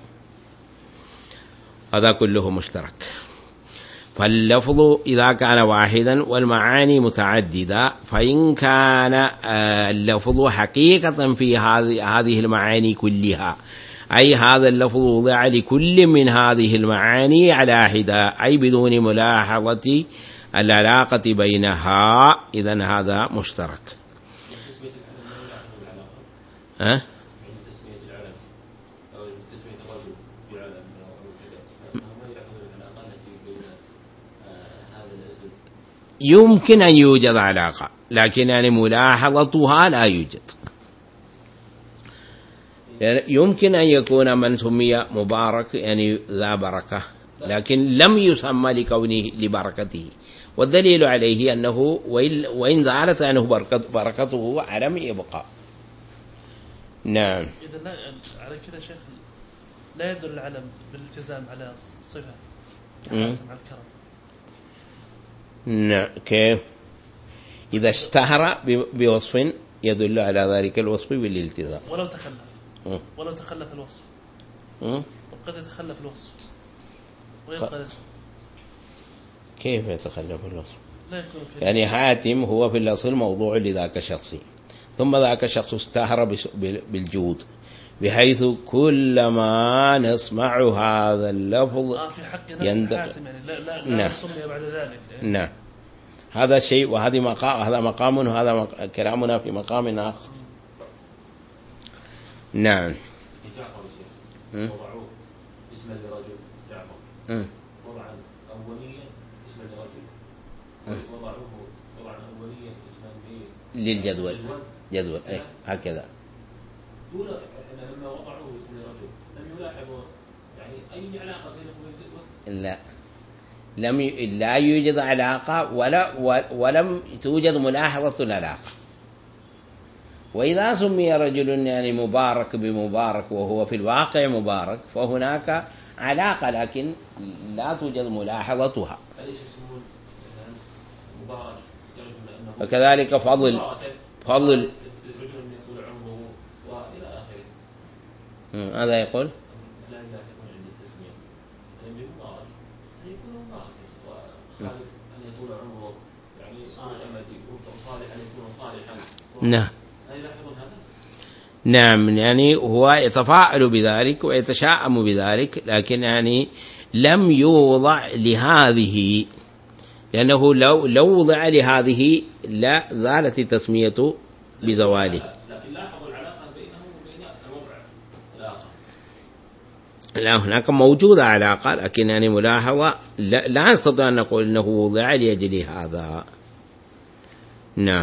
هذا كله مشترك. فاللفظ إذا كان واحدا والمعاني متعددة، فإن كان اللفظ حقيقة في هذه المعاني كلها، أي هذا اللفظ وضع لكل من هذه المعاني على حدة، أي بدون ملاحظة العلاقة بينها، إذن هذا مشترك. يمكن أن يوجد علاقة، لكن يعني ملاحظتها لا يوجد. يمكن أن يكون من سمي مبارك يعني ذا بركة، لكن لم يسمى لكونه لبركته، والدليل عليه أنه وإن زالت عنه بركته علم يبقى. نعم. إذا لا على كذا شيخ لا يدل العلم بالالتزام على صفة على الكرم. نعم. كيف؟ إذا اشتهر بوصف يدل على ذلك الوصف بالالتزام ولو تخلف الوصف. طب قد يتخلف الوصف ويبقى الاسم. كيف يتخلف الوصف؟ لا يكون كذا. يعني حاتم هو في الأصل موضوع لذاك الشخص، ثم ذاك الشخص استهر بالجود، بحيث كلما نسمع هذا اللفظ في حق نفس حاتم، يعني لا سمي بعد ذلك. نعم، هذا شيء، وهذا مقام وهذا كلامنا في مقام آخر. نعم. جعفر وضعوه اسما لرجل جعفر، وضعا أوليا اسما لرجل، وضعا أوليا اسما للجدول جدول هكذا. لما وضعوه اسم لرجل لم يلاحظوا يعني أي علاقة بينه وبين لا يوجد علاقة ولم توجد ملاحظة العلاقة. وإذا سمي رجل يعني مبارك بمبارك وهو في الواقع مبارك، فهناك علاقة لكن لا توجد ملاحظتها. وكذلك فضل رجل يطول عمره وإلى آخره. هذا يقول لا يكون عند التسمية يعني مبارك أن يكون مبارك، وخالف أن يطول عمره يعني أمدي وصالح أن يكون صالحا. نعم. يلاحظون هذا؟ نعم، يعني هو يتفاعل بذلك ويتشائم بذلك، لكن يعني لم يوضع لهذه، لأنه لو وضع لهذه لا زالت التسمية بزواله. لكن لاحظوا العلاقة بينه وبين الوضع الآخر. لا، هناك موجودة علاقة، لكن يعني ملاحظة لا نستطيع أن نقول أنه وضع لأجل هذا. نعم.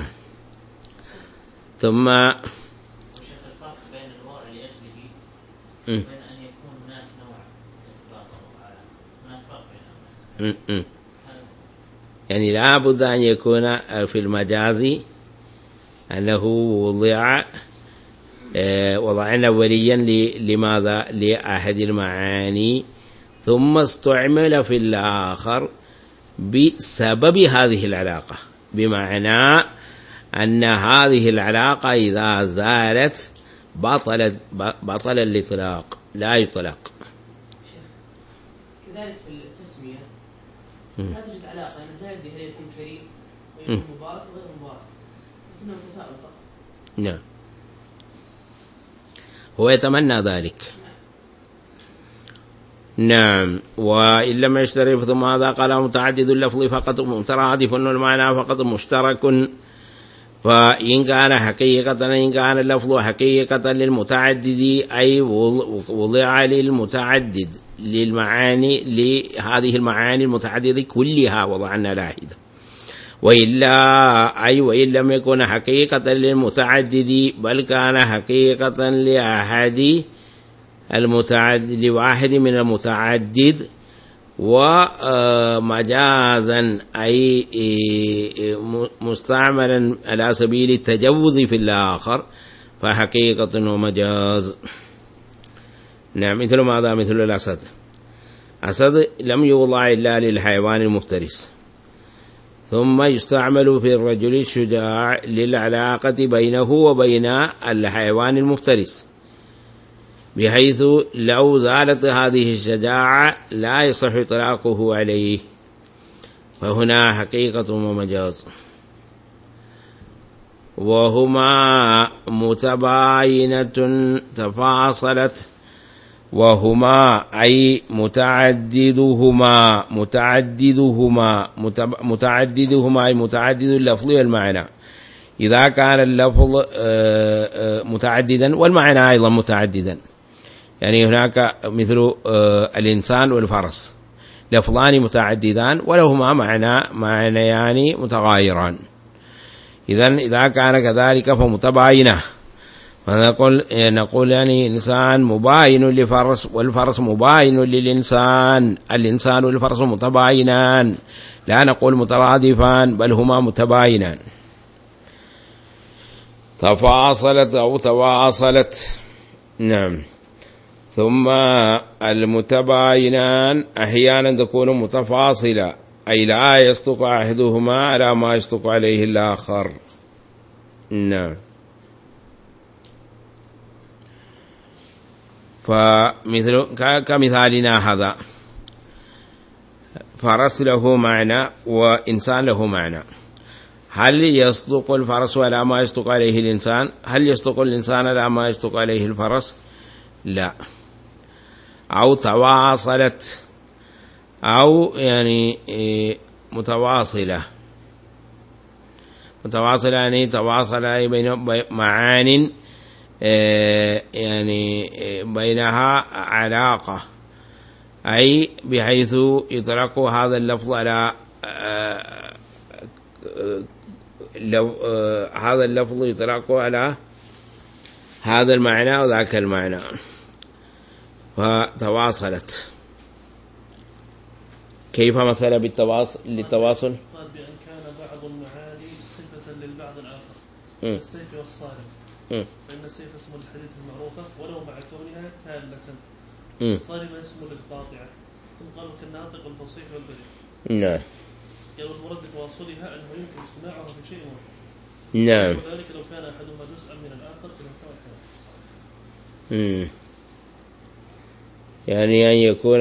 ثم الفرق بين الوضع لأجله وبين أن يكون هناك نوع إثبات هناك فرق بينهما. يعني لا بد أن يكون في المجاز أنه وضعنا وليا لماذا؟ لأحد المعاني، ثم استعمل في الآخر بسبب هذه العلاقة، بمعنى أن هذه العلاقة إذا زالت بطل الإطلاق، لا يطلق. كذلك في التسمية لا توجد علاقة، يعني لا يدري هل يكون كريم ويكون مبارك وغير مبارك، لكنه تفاعل فقط. نعم. هو يتمنى ذلك. نعم. وإن لم يشترك ثم هذا قال متعدد اللفظ فقط مترادف المعنى فقط مشترك، فإن كان حقيقة إن كان اللفظ حقيقة للمتعدد أي وضع للمتعدد للمعاني لهذه المعاني المتعددة كلها وضعنا لاحدة، وإلا أي وإن لم يكن حقيقة للمتعدد بل كان حقيقة لأحد المتعدد لواحد من المتعدد ومجازا أي مستعملا على سبيل التجوز في الآخر فحقيقة ومجاز. نعم. مثل ماذا؟ مثل الأسد. أسد لم يوضع إلا للحيوان المفترس، ثم يستعمل في الرجل الشجاع للعلاقة بينه وبين الحيوان المفترس، بحيث لو زالت هذه الشجاعة لا يصح إطلاقه عليه، فهنا حقيقة ومجاز. وهما متباينة تفاصلت، وهما أي متعددهما أي متعدد اللفظ والمعنى، إذا كان اللفظ متعددا والمعنى أيضا متعددا. يعني هناك مثل الإنسان والفرس لفظان متعددان ولهما معنيان متغايران، إذا كان كذلك فمتباينة، فنقول يعني إنسان مباين للفرس والفرس مباين للإنسان، الإنسان والفرس متباينان، لا نقول مترادفان بل هما متباينان. تفاصلت أو تواصلت. نعم. ثم المتباينان أحيانا تكون متفاصلة، أي لا يصدق أحدهما على ما يصدق عليه الآخر. نعم. فمثل كمثالنا هذا، فرس له معنى وإنسان له معنى، هل يصدق الفرس على ما يصدق عليه الإنسان؟ هل يصدق الإنسان على ما يصدق عليه الفرس؟ لا. أو تواصلت أو يعني متواصلة يعني تواصل بين معان يعني بينها علاقة، أي بحيث يطلق هذا اللفظ على هذا اللفظ يطلق على هذا المعنى وذاك المعنى، فتواصلت. كيف مثل للتواصل؟ قال بأن كان بعض المعاني صفة للبعض الآخر السيف والصارم، فإن السيف اسم الحديث المعروفة ولو مع كونها كاملة، الصارم اسم للقاطعة، ثم قالوا كالناطق والفصيح والبليغ. نعم. يعني المراد بتواصلها أنه يمكن اجتماعها في شيء واحد. نعم. وذلك لو كان أحدهما جزءا من الآخر في سواء كان. يعني أن يكون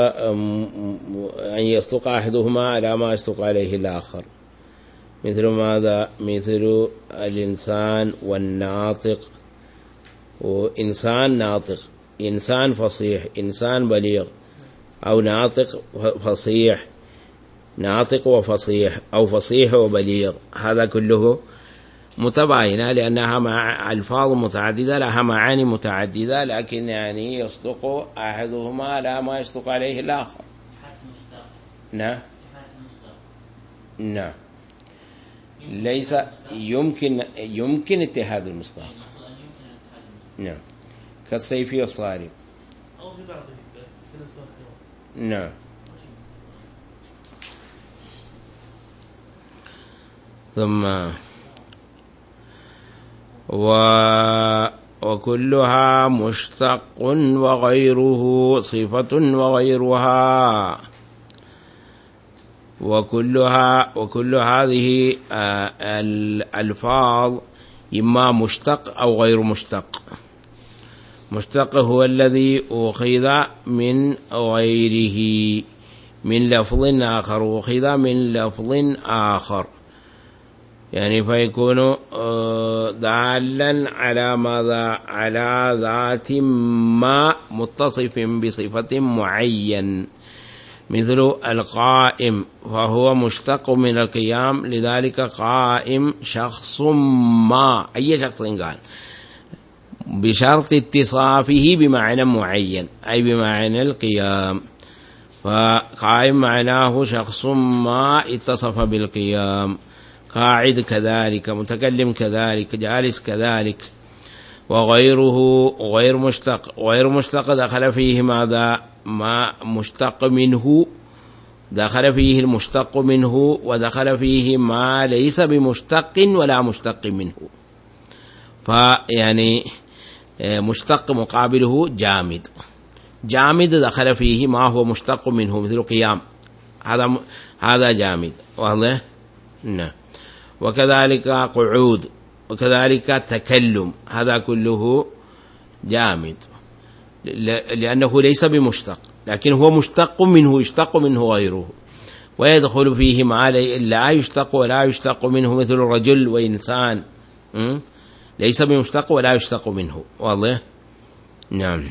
أن يصدق أحدهما على ما يصدق عليه الآخر. مثل ماذا؟ مثل الإنسان والناطق، وإنسان ناطق، إنسان فصيح، إنسان بليغ، أو ناطق فصيح، ناطق وفصيح، أو فصيح وبليغ، هذا كله متباينة لأنها مع ألفاظ متعددة لها معاني متعددة، لكن يعني يصدق أحدهما على ما يصدق عليه الآخر. نعم. نعم. ليس يمكن اتحاد المصداق. نعم. كالسيف والصارم. أو في بعض نعم. ثم وكلها مشتق وغيره صفة وغيرها، وكل هذه الألفاظ إما مشتق أو غير مشتق. مشتق هو الذي أخذ من غيره من لفظ آخر، أخذ من لفظ آخر، يعني فيكون دالا على ماذا؟ على ذات ما متصف بصفة معين، مثل القائم فهو مشتق من القيام، لذلك قائم شخص ما، أي شخص كان، بشرط اتصافه بمعنى معين أي بمعنى القيام. فقائم معناه شخص ما اتصف بالقيام، قاعد كذلك، متكلم كذلك، جالس كذلك. وغيره غير مشتق، غير مشتق دخل فيه ماذا؟ ما مشتق منه، دخل فيه المشتق منه، ودخل فيه ما ليس بمشتق ولا مشتق منه. فيعني مشتق مقابله جامد، جامد دخل فيه ما هو مشتق منه مثل قيام، هذا جامد، واضح؟ نعم. وكذلك قعود، وكذلك تكلم، هذا كله جامد لأنه ليس بمشتق، لكن هو مشتق منه، يشتق منه غيره، ويدخل فيه ما لا يشتق ولا يشتق منه مثل رجل وإنسان، ليس بمشتق ولا يشتق منه، واضح؟ نعم.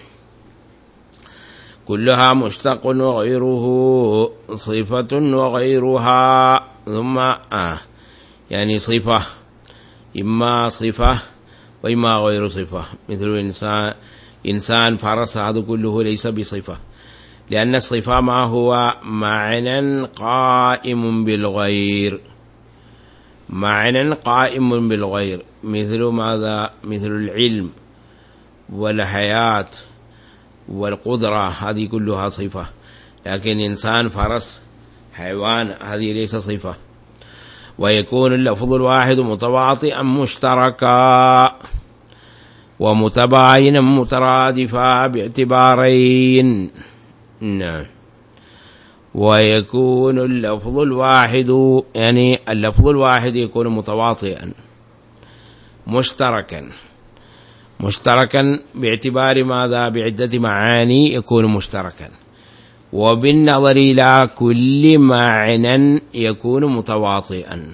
كلها مشتق وغيره صفة وغيرها، ثم يعني صفة، إما صفة وإما غير صفة، مثل إنسان فرس، هذا كله ليس بصفة، لأن الصفة ما هو معنى قائم بالغير، معنى قائم بالغير، مثل ماذا؟ مثل العلم والحياة والقدرة، هذه كلها صفة، لكن إنسان فرس حيوان هذه ليس صفة. ويكون اللفظ الواحد متواطئا مشتركا ومتباينا مترادفا باعتبارين. نعم. ويكون اللفظ الواحد، يعني اللفظ الواحد يكون متواطئا مشتركا، مشتركا باعتبار ماذا؟ بعدة معاني يكون مشتركا، وبالنظر إلى كل معنى يكون متواطئا.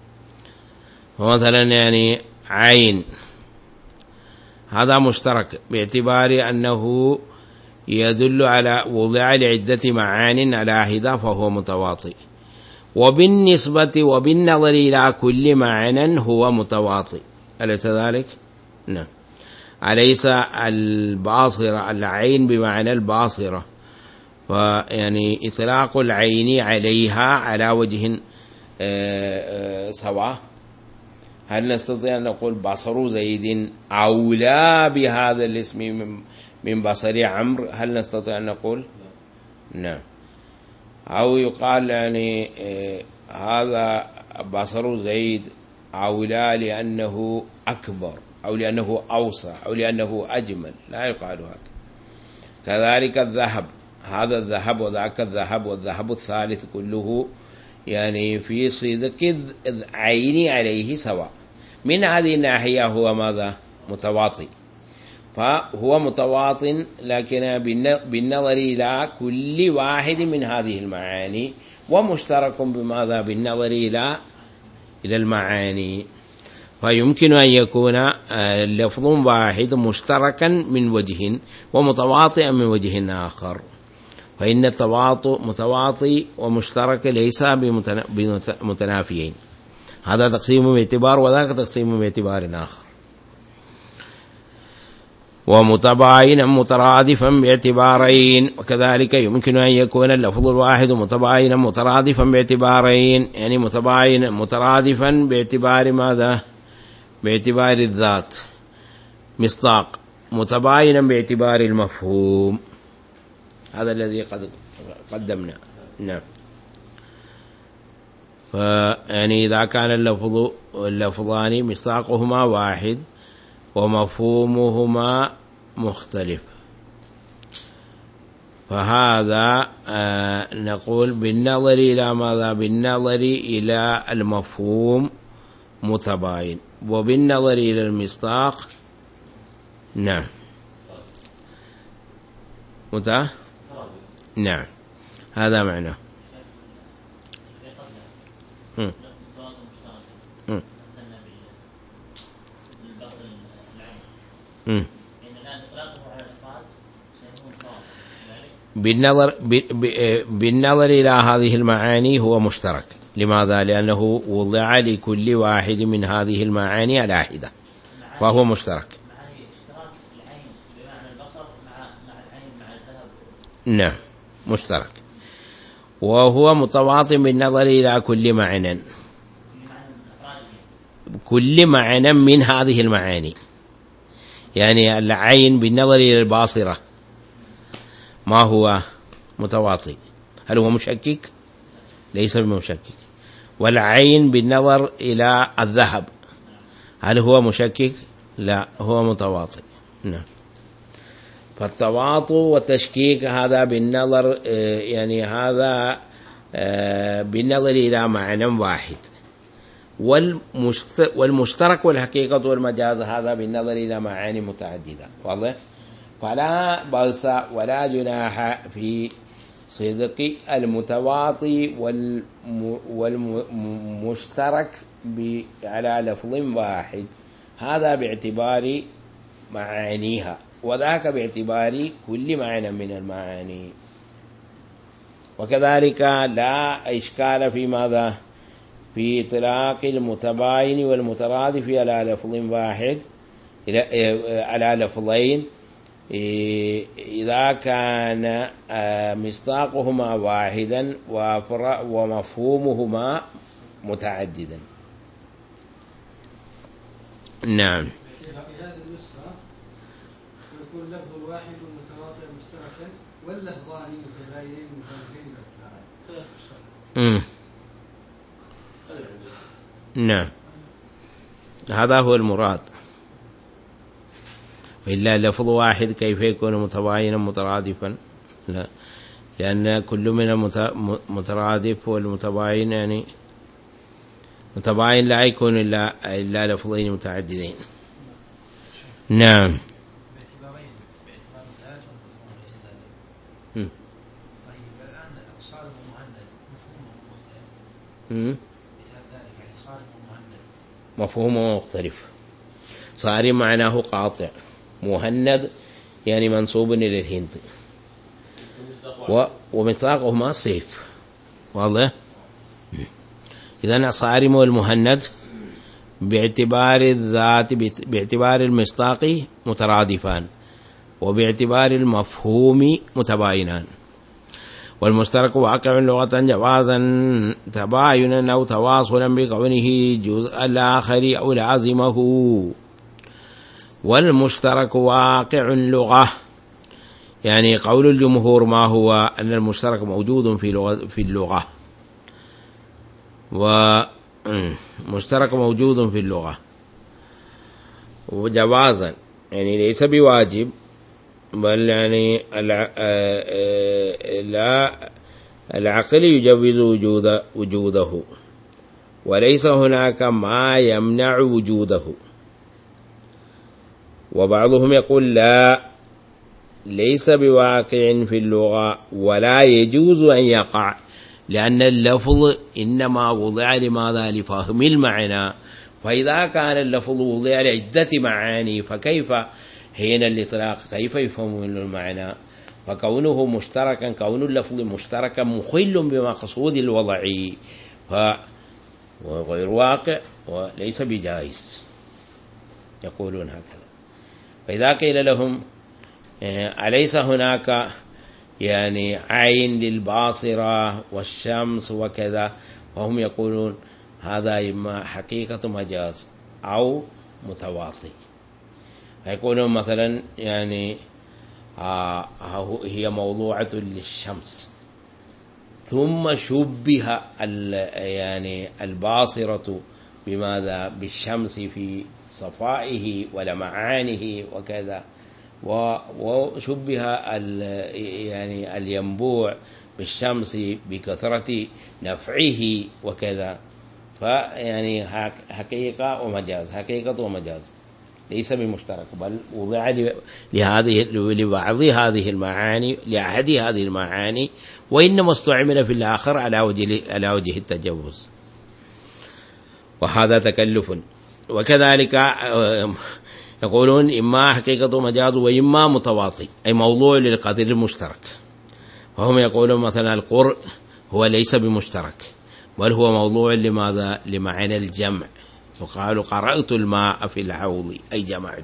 مثلا يعني عين، هذا مشترك باعتبار أنه يدل على وضع لعدة معان على هذا فهو متواطئ، وبالنسبة وبالنظر إلى كل معنى هو متواطئ، أليس ذلك؟ نعم. أليس الباصرة العين بمعنى الباصرة، فيعني إطلاق العين عليها على وجه سواء، هل نستطيع أن نقول بصر زيد أولى بهذا الاسم من بصر عمرو؟ هل نستطيع أن نقول؟ نعم. أو يقال يعني هذا بصر زيد أولى لأنه أكبر، أو لأنه أوسع، أو لأنه أجمل، لا يقال هذا. كذلك الذهب، هذا الذهب وذاك الذهب والذهب الثالث كله يعني في صدق عيني عليه سواء، من هذه الناحية هو ماذا؟ متواطئ، فهو متواطئ، لكن بالنظر إلى كل واحد من هذه المعاني، ومشترك بماذا؟ بالنظر إلى المعاني. فيمكن أن يكون لفظ واحد مشتركا من وجه ومتواطئا من وجه آخر، فإن التواطؤ متواطئ ومشترك ليس بمتنافيين، هذا تقسيم باعتبار وذاك تقسيم باعتبار آخر. ومتباينا مترادفا باعتبارين، وكذلك يمكن أن يكون اللفظ الواحد متباينا مترادفا باعتبارين، يعني متباينا مترادفا باعتبار ماذا؟ باعتبار الذات مصداق، متباينا باعتبار المفهوم، هذا الذي قد قدمنا. نعم. فيعني إذا كان اللفظان مصداقهما واحد ومفهومهما مختلف، فهذا نقول بالنظر إلى ماذا؟ بالنظر إلى المفهوم متباين، وبالنظر إلى المصداق نعم نعم، هذا معناه. لأن الآن إطلاقه على الأفراد سيكون متواضع. بالنظر إلى هذه المعاني هو مشترك. لماذا؟ لأنه وضع لكل واحد من هذه المعاني على حدة، فهو مشترك. معاني اشتراك العين بمعنى البصر مع العين مع الذهب. نعم مشترك، وهو متواطئ بالنظر إلى كل معنى، كل معنى من هذه المعاني. يعني العين بالنظر إلى الباصرة ما هو متواطئ؟ هل هو مشكك؟ ليس بمشكك. والعين بالنظر إلى الذهب هل هو مشكك؟ لا، هو متواطئ. نعم. فالتواطؤ والتشكيك هذا بالنظر، يعني هذا بالنظر إلى معنى واحد. والمشترك والحقيقة والمجاز هذا بالنظر إلى معاني متعددة. واضح؟ فلا بأس ولا جناح في صدق المتواطي والمشترك على لفظ واحد، هذا باعتبار معانيها، وذاك باعتبار كل معنى من المعاني. وكذلك لا إشكال في ماذا؟ في إطلاق المتباين والمترادف على لفظ واحد، على لفظين إذا كان مصداقهما واحدا ومفهومهما متعددا. نعم. في هذه النسخة يكون اللفظ الواحد المتواطئ مشتركا واللفظان متباينين مخالفين بالأفعال. نعم، هذا هو المراد. وإلا لفظ واحد كيف يكون متباينا مترادفا؟ لا، لأن كل من المترادف والمتباين يعني متباين لا يكون إلا لفظين متعددين. نعم. باعتبار الآيات والمفهوم ليس ذلك. طيب الآن صارم ومهند مفهومه مختلف. مثال ذلك يعني صارم ومهند مفهومه مختلف. صارم معناه قاطع، مهند يعني منصوب إلى الهند، ومصداقهما سيف. واضح؟ إذن الصارم والمهند باعتبار الذات باعتبار المصداق مترادفان، وباعتبار المفهوم متباينان. والمشترك واقع لغة جوازا تباينا أو تواصلا بكونه جزء الآخر أو لازمه. والمشترك واقع لغة، يعني قول الجمهور ما هو؟ أن المشترك موجود في اللغة، ومشترك موجود في اللغة وجوازا، يعني ليس بواجب، بل يعني العقل يجوز وجوده، وليس هناك ما يمنع وجوده. وبعضهم يقول لا، ليس بواقع في اللغة ولا يجوز أن يقع، لأن اللفظ إنما وضع لماذا؟ لفهم المعنى. فإذا كان اللفظ وضع لعدة معاني فكيف حين الإطلاق كيف يفهم المعنى؟ فكونه مشتركا، كون اللفظ مشتركا مخل بمقصود الوضع، فهو غير واقع وليس بجائز. يقولون هكذا. فإذا قيل لهم أليس هناك يعني عين للباصرة والشمس وكذا، وهم يقولون هذا إما حقيقة مجاز أو متواطئ. فيقولون مثلا يعني هي موضوعة للشمس، ثم شبه يعني الباصرة بماذا؟ بالشمس في صفائه ولمعانه وكذا، وشبه يعني الينبوع بالشمس بكثرة نفعه وكذا. فيعني حقيقة ومجاز، حقيقة ومجاز، ليس بمشترك، بل وضع لبعض هذه المعاني، لأحد هذه المعاني، وإنما استعمل في الآخر على وجه التجوز، وهذا تكلف. وكذلك يقولون إما حقيقة مجاز وإما متواطي، أي موضوع للقدر المشترك. وهم يقولون مثلا القرء هو ليس بمشترك، بل هو موضوع لماذا؟ لمعنى الجمع. وقالوا قرأت الماء في الحوض أي جمعت.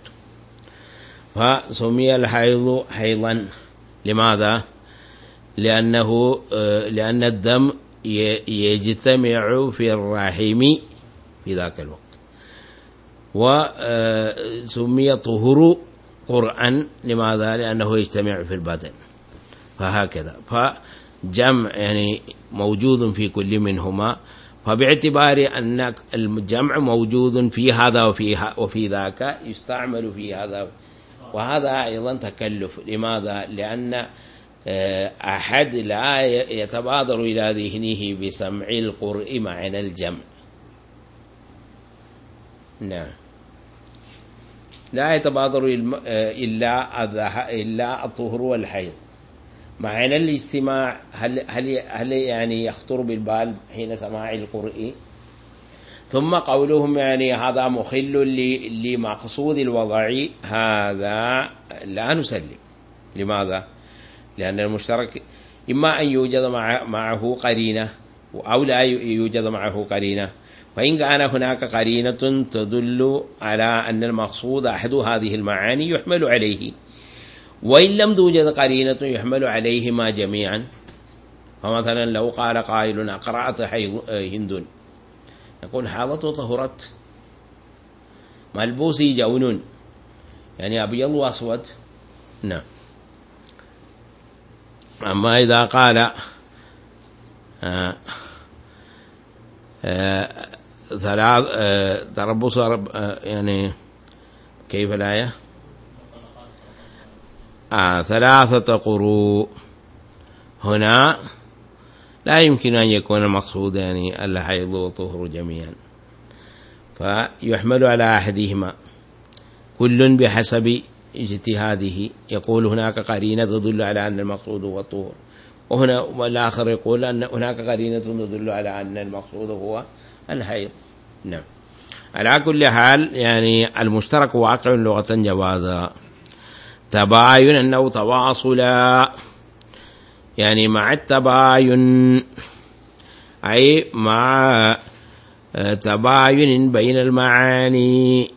فسمي الحيض حيضا لماذا؟ لأن الدم يجتمع في الرحم في ذاك الوقت. وسمي طهر قرآن لماذا؟ لأنه يجتمع في البدن. فهكذا فجمع يعني موجود في كل منهما. فباعتبار أن الجمع موجود في هذا وفي ذاك يستعمل في هذا، وهذا أيضا تكلف. لماذا؟ لأن أحد لا يتبادر إلى ذهنه بسمع القرء معنى الجمع. نعم، لا يتبادر إلا الطهر والحيض. معنى الاجتماع هل يعني يخطر بالبال حين سماع القرء؟ ثم قولهم يعني هذا مخل لمقصود الوضع، هذا لا نسلم. لماذا؟ لأن المشترك إما أن يوجد معه قرينة أو لا يوجد معه قرينة. فإن كان هناك قرينة تدل على أن المقصود أحد هذه المعاني يحمل عليه، وإن لم توجد قرينة يحمل عليهما جميعا. فمثلا لو قال قائل أقرأت هند، يقول حاضت وطهرت، ملبوسي جون يعني أبيض وأسود. نعم. أما إذا قال تربص يعني كيف الآية؟ 3 قروء، هنا لا يمكن أن يكون المقصود يعني الحيض والطهر جميعا، فيحمل على أحدهما كل بحسب اجتهاده. يقول هناك قرينة تدل على أن المقصود هو الطهر، وهنا والآخر يقول أن هناك قرينة تدل على أن المقصود هو الحيض. نعم. على كل حال يعني المشترك واقع لغة جوازا. تباين أنه تواصلا، يعني مع التباين أي مع تباين بين المعاني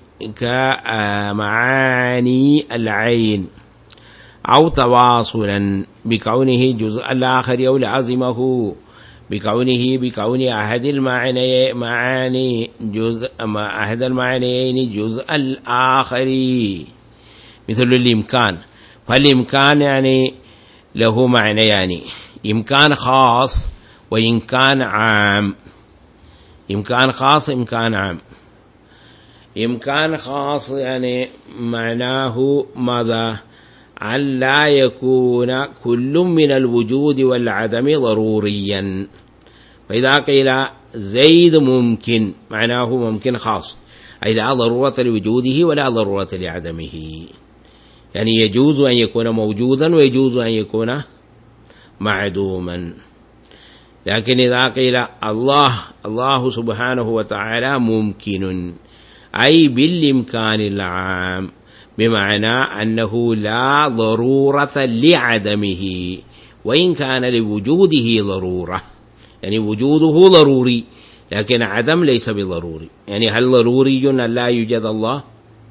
كمعاني العين، أو تواصلا بكونه جزء الآخر أو لازمه بكون أحد المعاني جزء أحد المعنيين جزء الآخر، مثل الإمكان. فالإمكان يعني له معنى، يعني إمكان خاص وإمكان عام. إمكان خاص إمكان عام. إمكان خاص يعني معناه ماذا؟ أن لا يكون كل من الوجود والعدم ضروريا. فإذا قيل زيد ممكن، معناه ممكن خاص، أي لا ضرورة لوجوده ولا ضرورة لعدمه، يعني يجوز أن يكون موجودا ويجوز أن يكون معدوما. لكن إذا قيل الله سبحانه وتعالى ممكن، أي بالإمكان العام، بمعنى أنه لا ضرورة لعدمه وإن كان لوجوده ضرورة، يعني وجوده ضروري لكن عدم ليس بضروري. يعني هل ضروري أن لا يوجد الله؟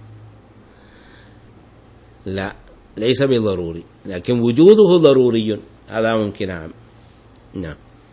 لا، ليس بضروري، لكن وجوده ضروري، هذا ممكن عام. نعم.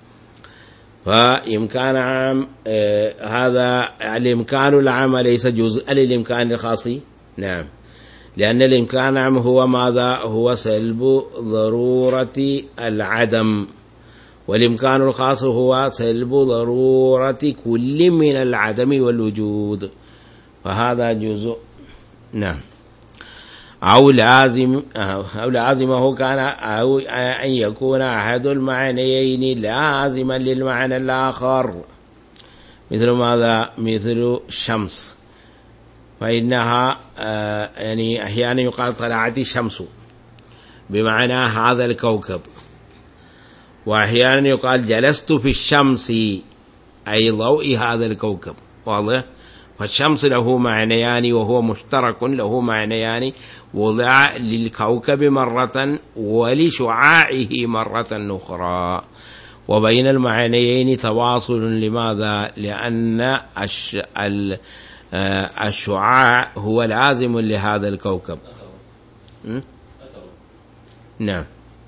فإمكان عام هذا الإمكان العام ليس جزء للإمكان الخاص. نعم، لأن الإمكان عام هو ماذا؟ هو سلب ضرورة العدم، والإمكان الخاص هو سلب ضرورة كل من العدم والوجود، فهذا جزء. نعم. أو لازمه كان، أو أن يكون أحد المعنيين لازما للمعنى الآخر، مثل ماذا؟ مثل الشمس، فإنها يعني أحيانا يقال طلعت الشمس بمعنى هذا الكوكب، وأحيانا يقال جلست في الشمس أي ضوء هذا الكوكب. واضح؟ فالشمس له معنيان وهو مشترك له معنيان، وضع للكوكب مرة ولشعاعه مرة أخرى، وبين المعنيين تواصل. لماذا؟ لأن الشعاع هو لازم لهذا الكوكب. نعم.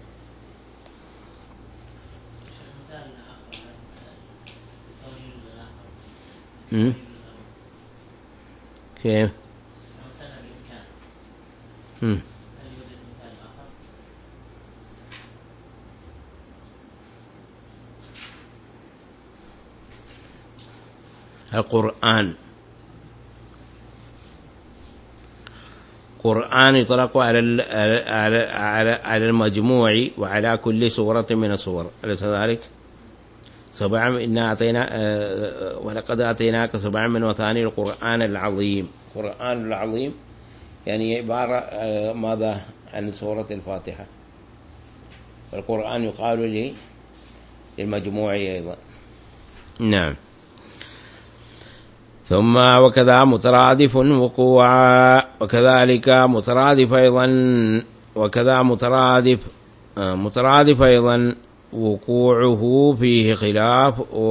كيف؟ القرآن يطلق على المجموع وعلى كل سورة من السور، أليس ذلك؟ ولقد آتيناك 7 من مثاني القرآن العظيم. القرآن العظيم يعني عبارة ماذا عن سورة الفاتحة، والقرآن يقال للمجموع أيضا. نعم. ثم وكذا مترادف وقوعا، وكذلك مترادف أيضا، وكذا مترادف أيضا وقوعه فيه خلاف،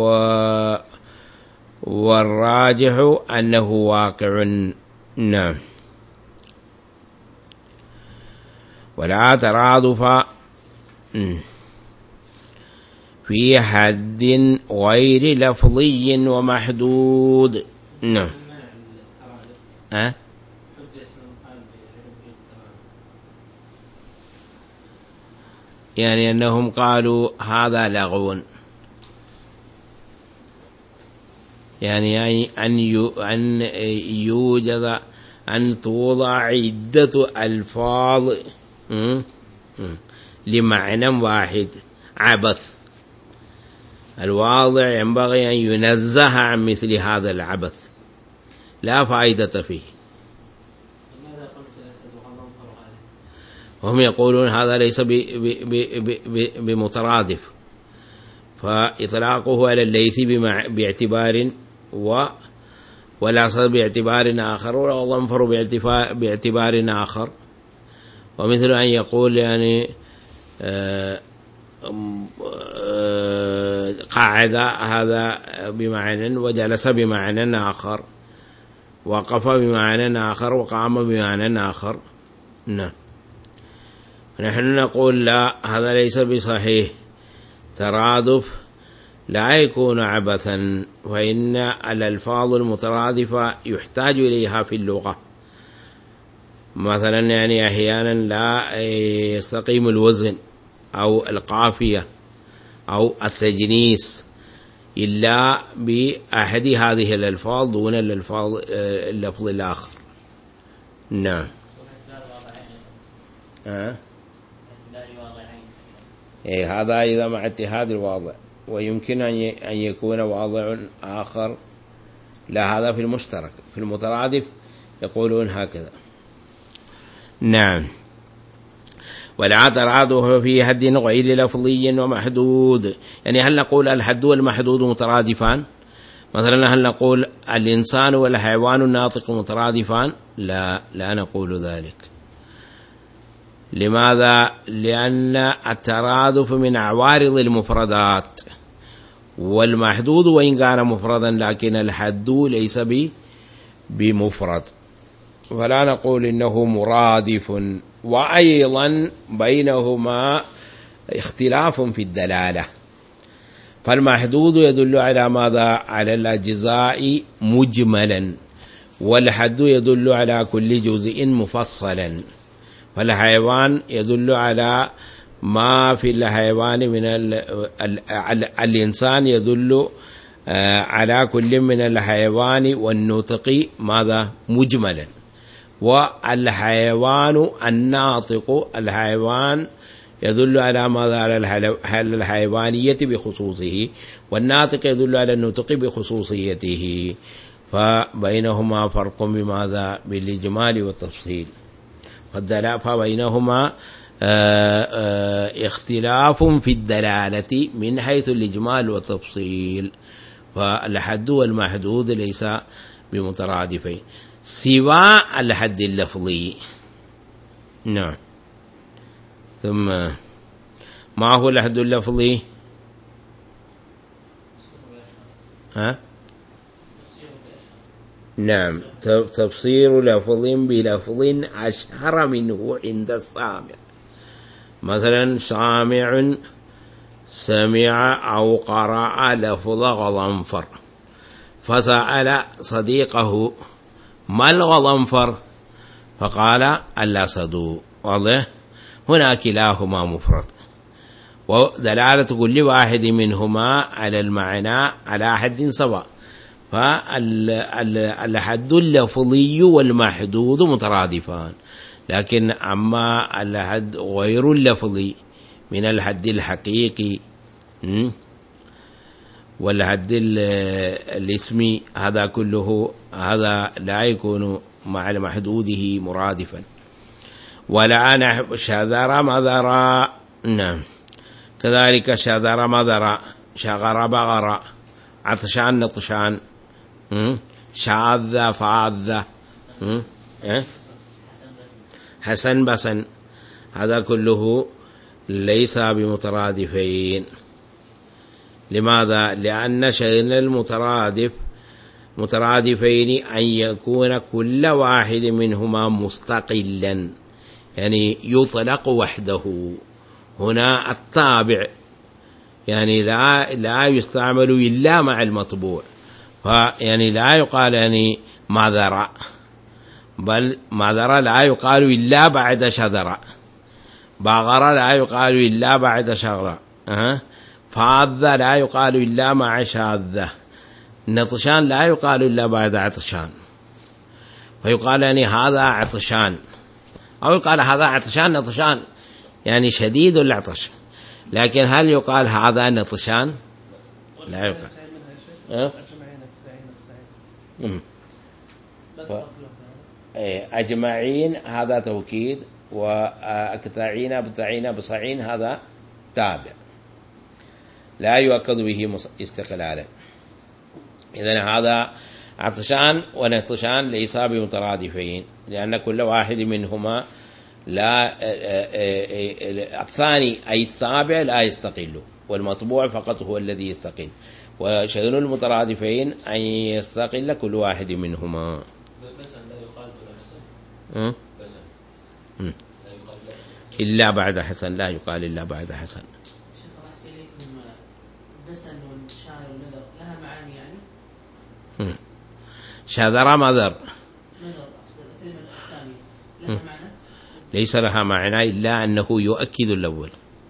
والراجح أنه واقع. نعم. ولا ترادف في حد غير لفظي ومحدود. نعم. يعني أنهم قالوا هذا لغو، يعني أن يوجد أن توضع عدة ألفاظ لمعنى واحد عبث. الواضع ينبغي أن ينزه عن مثل هذا العبث، لا فائدة فيه. وهم يقولون هذا ليس بمترادف، فإطلاقه على الليث باعتبار والأصل باعتبار آخر، والظنفر باعتبار آخر. ومثل أن يقول يعني قاعد هذا بمعنى وجلس بمعنى آخر، وقف بمعنى آخر، وقام بمعنى آخر. نعم. نحن نقول لا، هذا ليس بصحيح. ترادف لا يكون عبثا، فإن الألفاظ المترادفة يحتاج إليها في اللغة. مثلا يعني أحيانا لا يستقيم الوزن أو القافية أو التجنيس إلا بأحد هذه الألفاظ دون اللفظ الآخر. نعم. هذا إذا مع اتحاد الواضع، ويمكن أن يكون واضع آخر لا، هذا في المشترك. في المترادف يقولون هكذا. نعم. ولا ترادف في حد غير لفظي ومحدود، يعني هل نقول الحد والمحدود مترادفان؟ مثلا هل نقول الإنسان والحيوان الناطق مترادفان؟ لا نقول ذلك. لماذا؟ لأن الترادف من عوارض المفردات، والمحدود وإن كان مفردا لكن الحد ليس بمفرد، فلا نقول إنه مرادف. وأيضا بينهما اختلاف في الدلالة، فالمحدود يدل على ماذا؟ على الأجزاء مجملا، والحد يدل على كل جزء مفصلا. فالحيوان يدل على ما في الحيوان من الإنسان يدل على كل من الحيوان والنطق ماذا؟ مجملا. والحيوان الناطق، الحيوان يدل على ماذا؟ على الحيوانية بخصوصه، والناطق يدل على النطق بخصوصيته. فبينهما فرق بماذا؟ بالإجمال والتفصيل. فبينهما اختلاف في الدلالة من حيث الإجمال والتفصيل. فالحد والمحدود ليس بمترادفين سوى الحد اللفظي. نعم. ثم ما هو الحد اللفظي؟ نعم، تفسير لفظ بلفظ أشهر منه عند السامع. مثلا سامع سمع أو قرأ لفظ غضنفر فسأل صديقه ما الغضنفر؟ فقال الأسد. واضح؟ هنا كلاهما مفرد، ودلالة كل واحد منهما على المعنى على حد سواء، فالحد اللفظي والمحدود مترادفان. لكن أما الحد غير اللفظي من الحد الحقيقي والحد الاسمي هذا كله هذا لا يكون مع محدوده مرادفا. ولا شذر مذر. نعم، كذلك شذر مذر، شغر بغر، عطشان نطشان، شاذ فاذ، حسن بسن، هذا كله ليس بمترادفين. لماذا؟ لأن شأن المترادف مترادفين أن يكون كل واحد منهما مستقلا، يعني يطلق وحده. هنا التابع يعني لا يستعمل إلا مع المطبوع، فيعني لا يقال يعني ماذر، بل ماذر لا يقال إلا بعد شذر، باغر لا يقال إلا بعد شغر، فاذ لا يقال إلا مع شاذة، نطشان لا يقال إلا بعد عطشان. فيقال يعني هذا عطشان، أو يقال هذا عطشان نطشان يعني شديد العطش. لكن هل يقال هذا نطشان؟ لا يقال. أجمعين هذا توكيد، وأكتعين بتعين بصعين هذا تابع لا يؤكد به استقلالا. إذن هذا عطشان ونطشان ليس بمترادفين، لأن كل واحد منهما لا الثاني أي التابع لا يستقل، والمطبوع فقط هو الذي يستقل. وشأن المترادفين أن يستقل كل واحد منهما. إلا بعد حسن، لا يقال إلا بعد حسن. شيخ أحسن إليكم، بسن والشعر والمذر لها معاني يعني؟ شذر مذر الكلمة الثانية لها معنى؟ ليس لها معنى إلا أنه يؤكد الأول.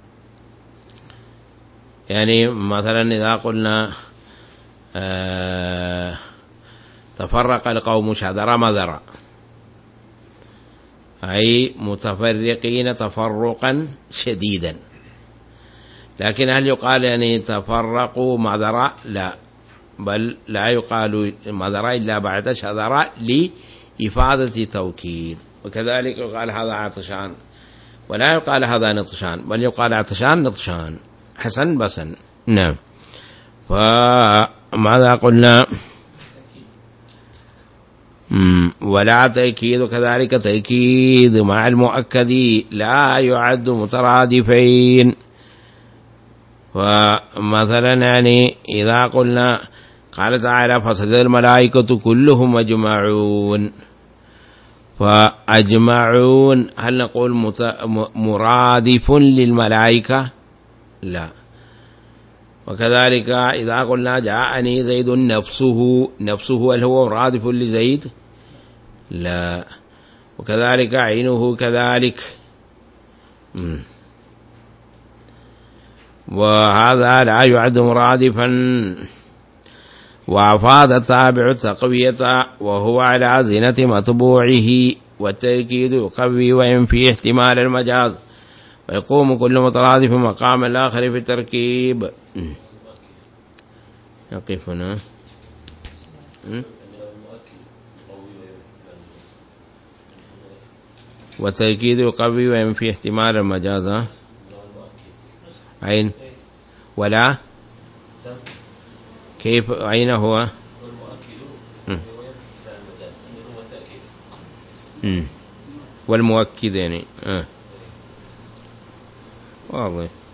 يعني مثلا إذا قلنا تفرق القوم شذر مذر، أي متفرقين تفرقا شديدا. لكن هل يقال يعني تفرقوا مذر؟ لا، بل لا يقال مذر إلا بعد شذر لإفادة توكيد. وكذلك يقال هذا عطشان، ولا يقال هذا نطشان، بل يقال عطشان نطشان، حسن بسن. نعم. فماذا قلنا؟ ولا تأكيد، كذلك تأكيد مع المؤكد لا يعد مترادفين. فمثلا يعني إذا قلنا قال تعالى فسجد الملائكة كلهم أجمعون، فأجمعون هل نقول مرادف للملائكة؟ لا. وكذلك إذا قلنا جاءني زيد نفسه هل هو مرادف لزيد؟ لا. وكذلك عينه كذلك. وهذا لا يعد مرادفا. وأفاد التابع التقوية وهو على زنة مطبوعه، والتأكيد يقوي وينفي احتمال المجاز، ويقوم كل مترادف مقام الآخر في التركيب. نقف هنا. والتأكيد يقوي وينفي احتمال المجاز. عين ولا كيف أين هو؟ والمؤكدين واضح.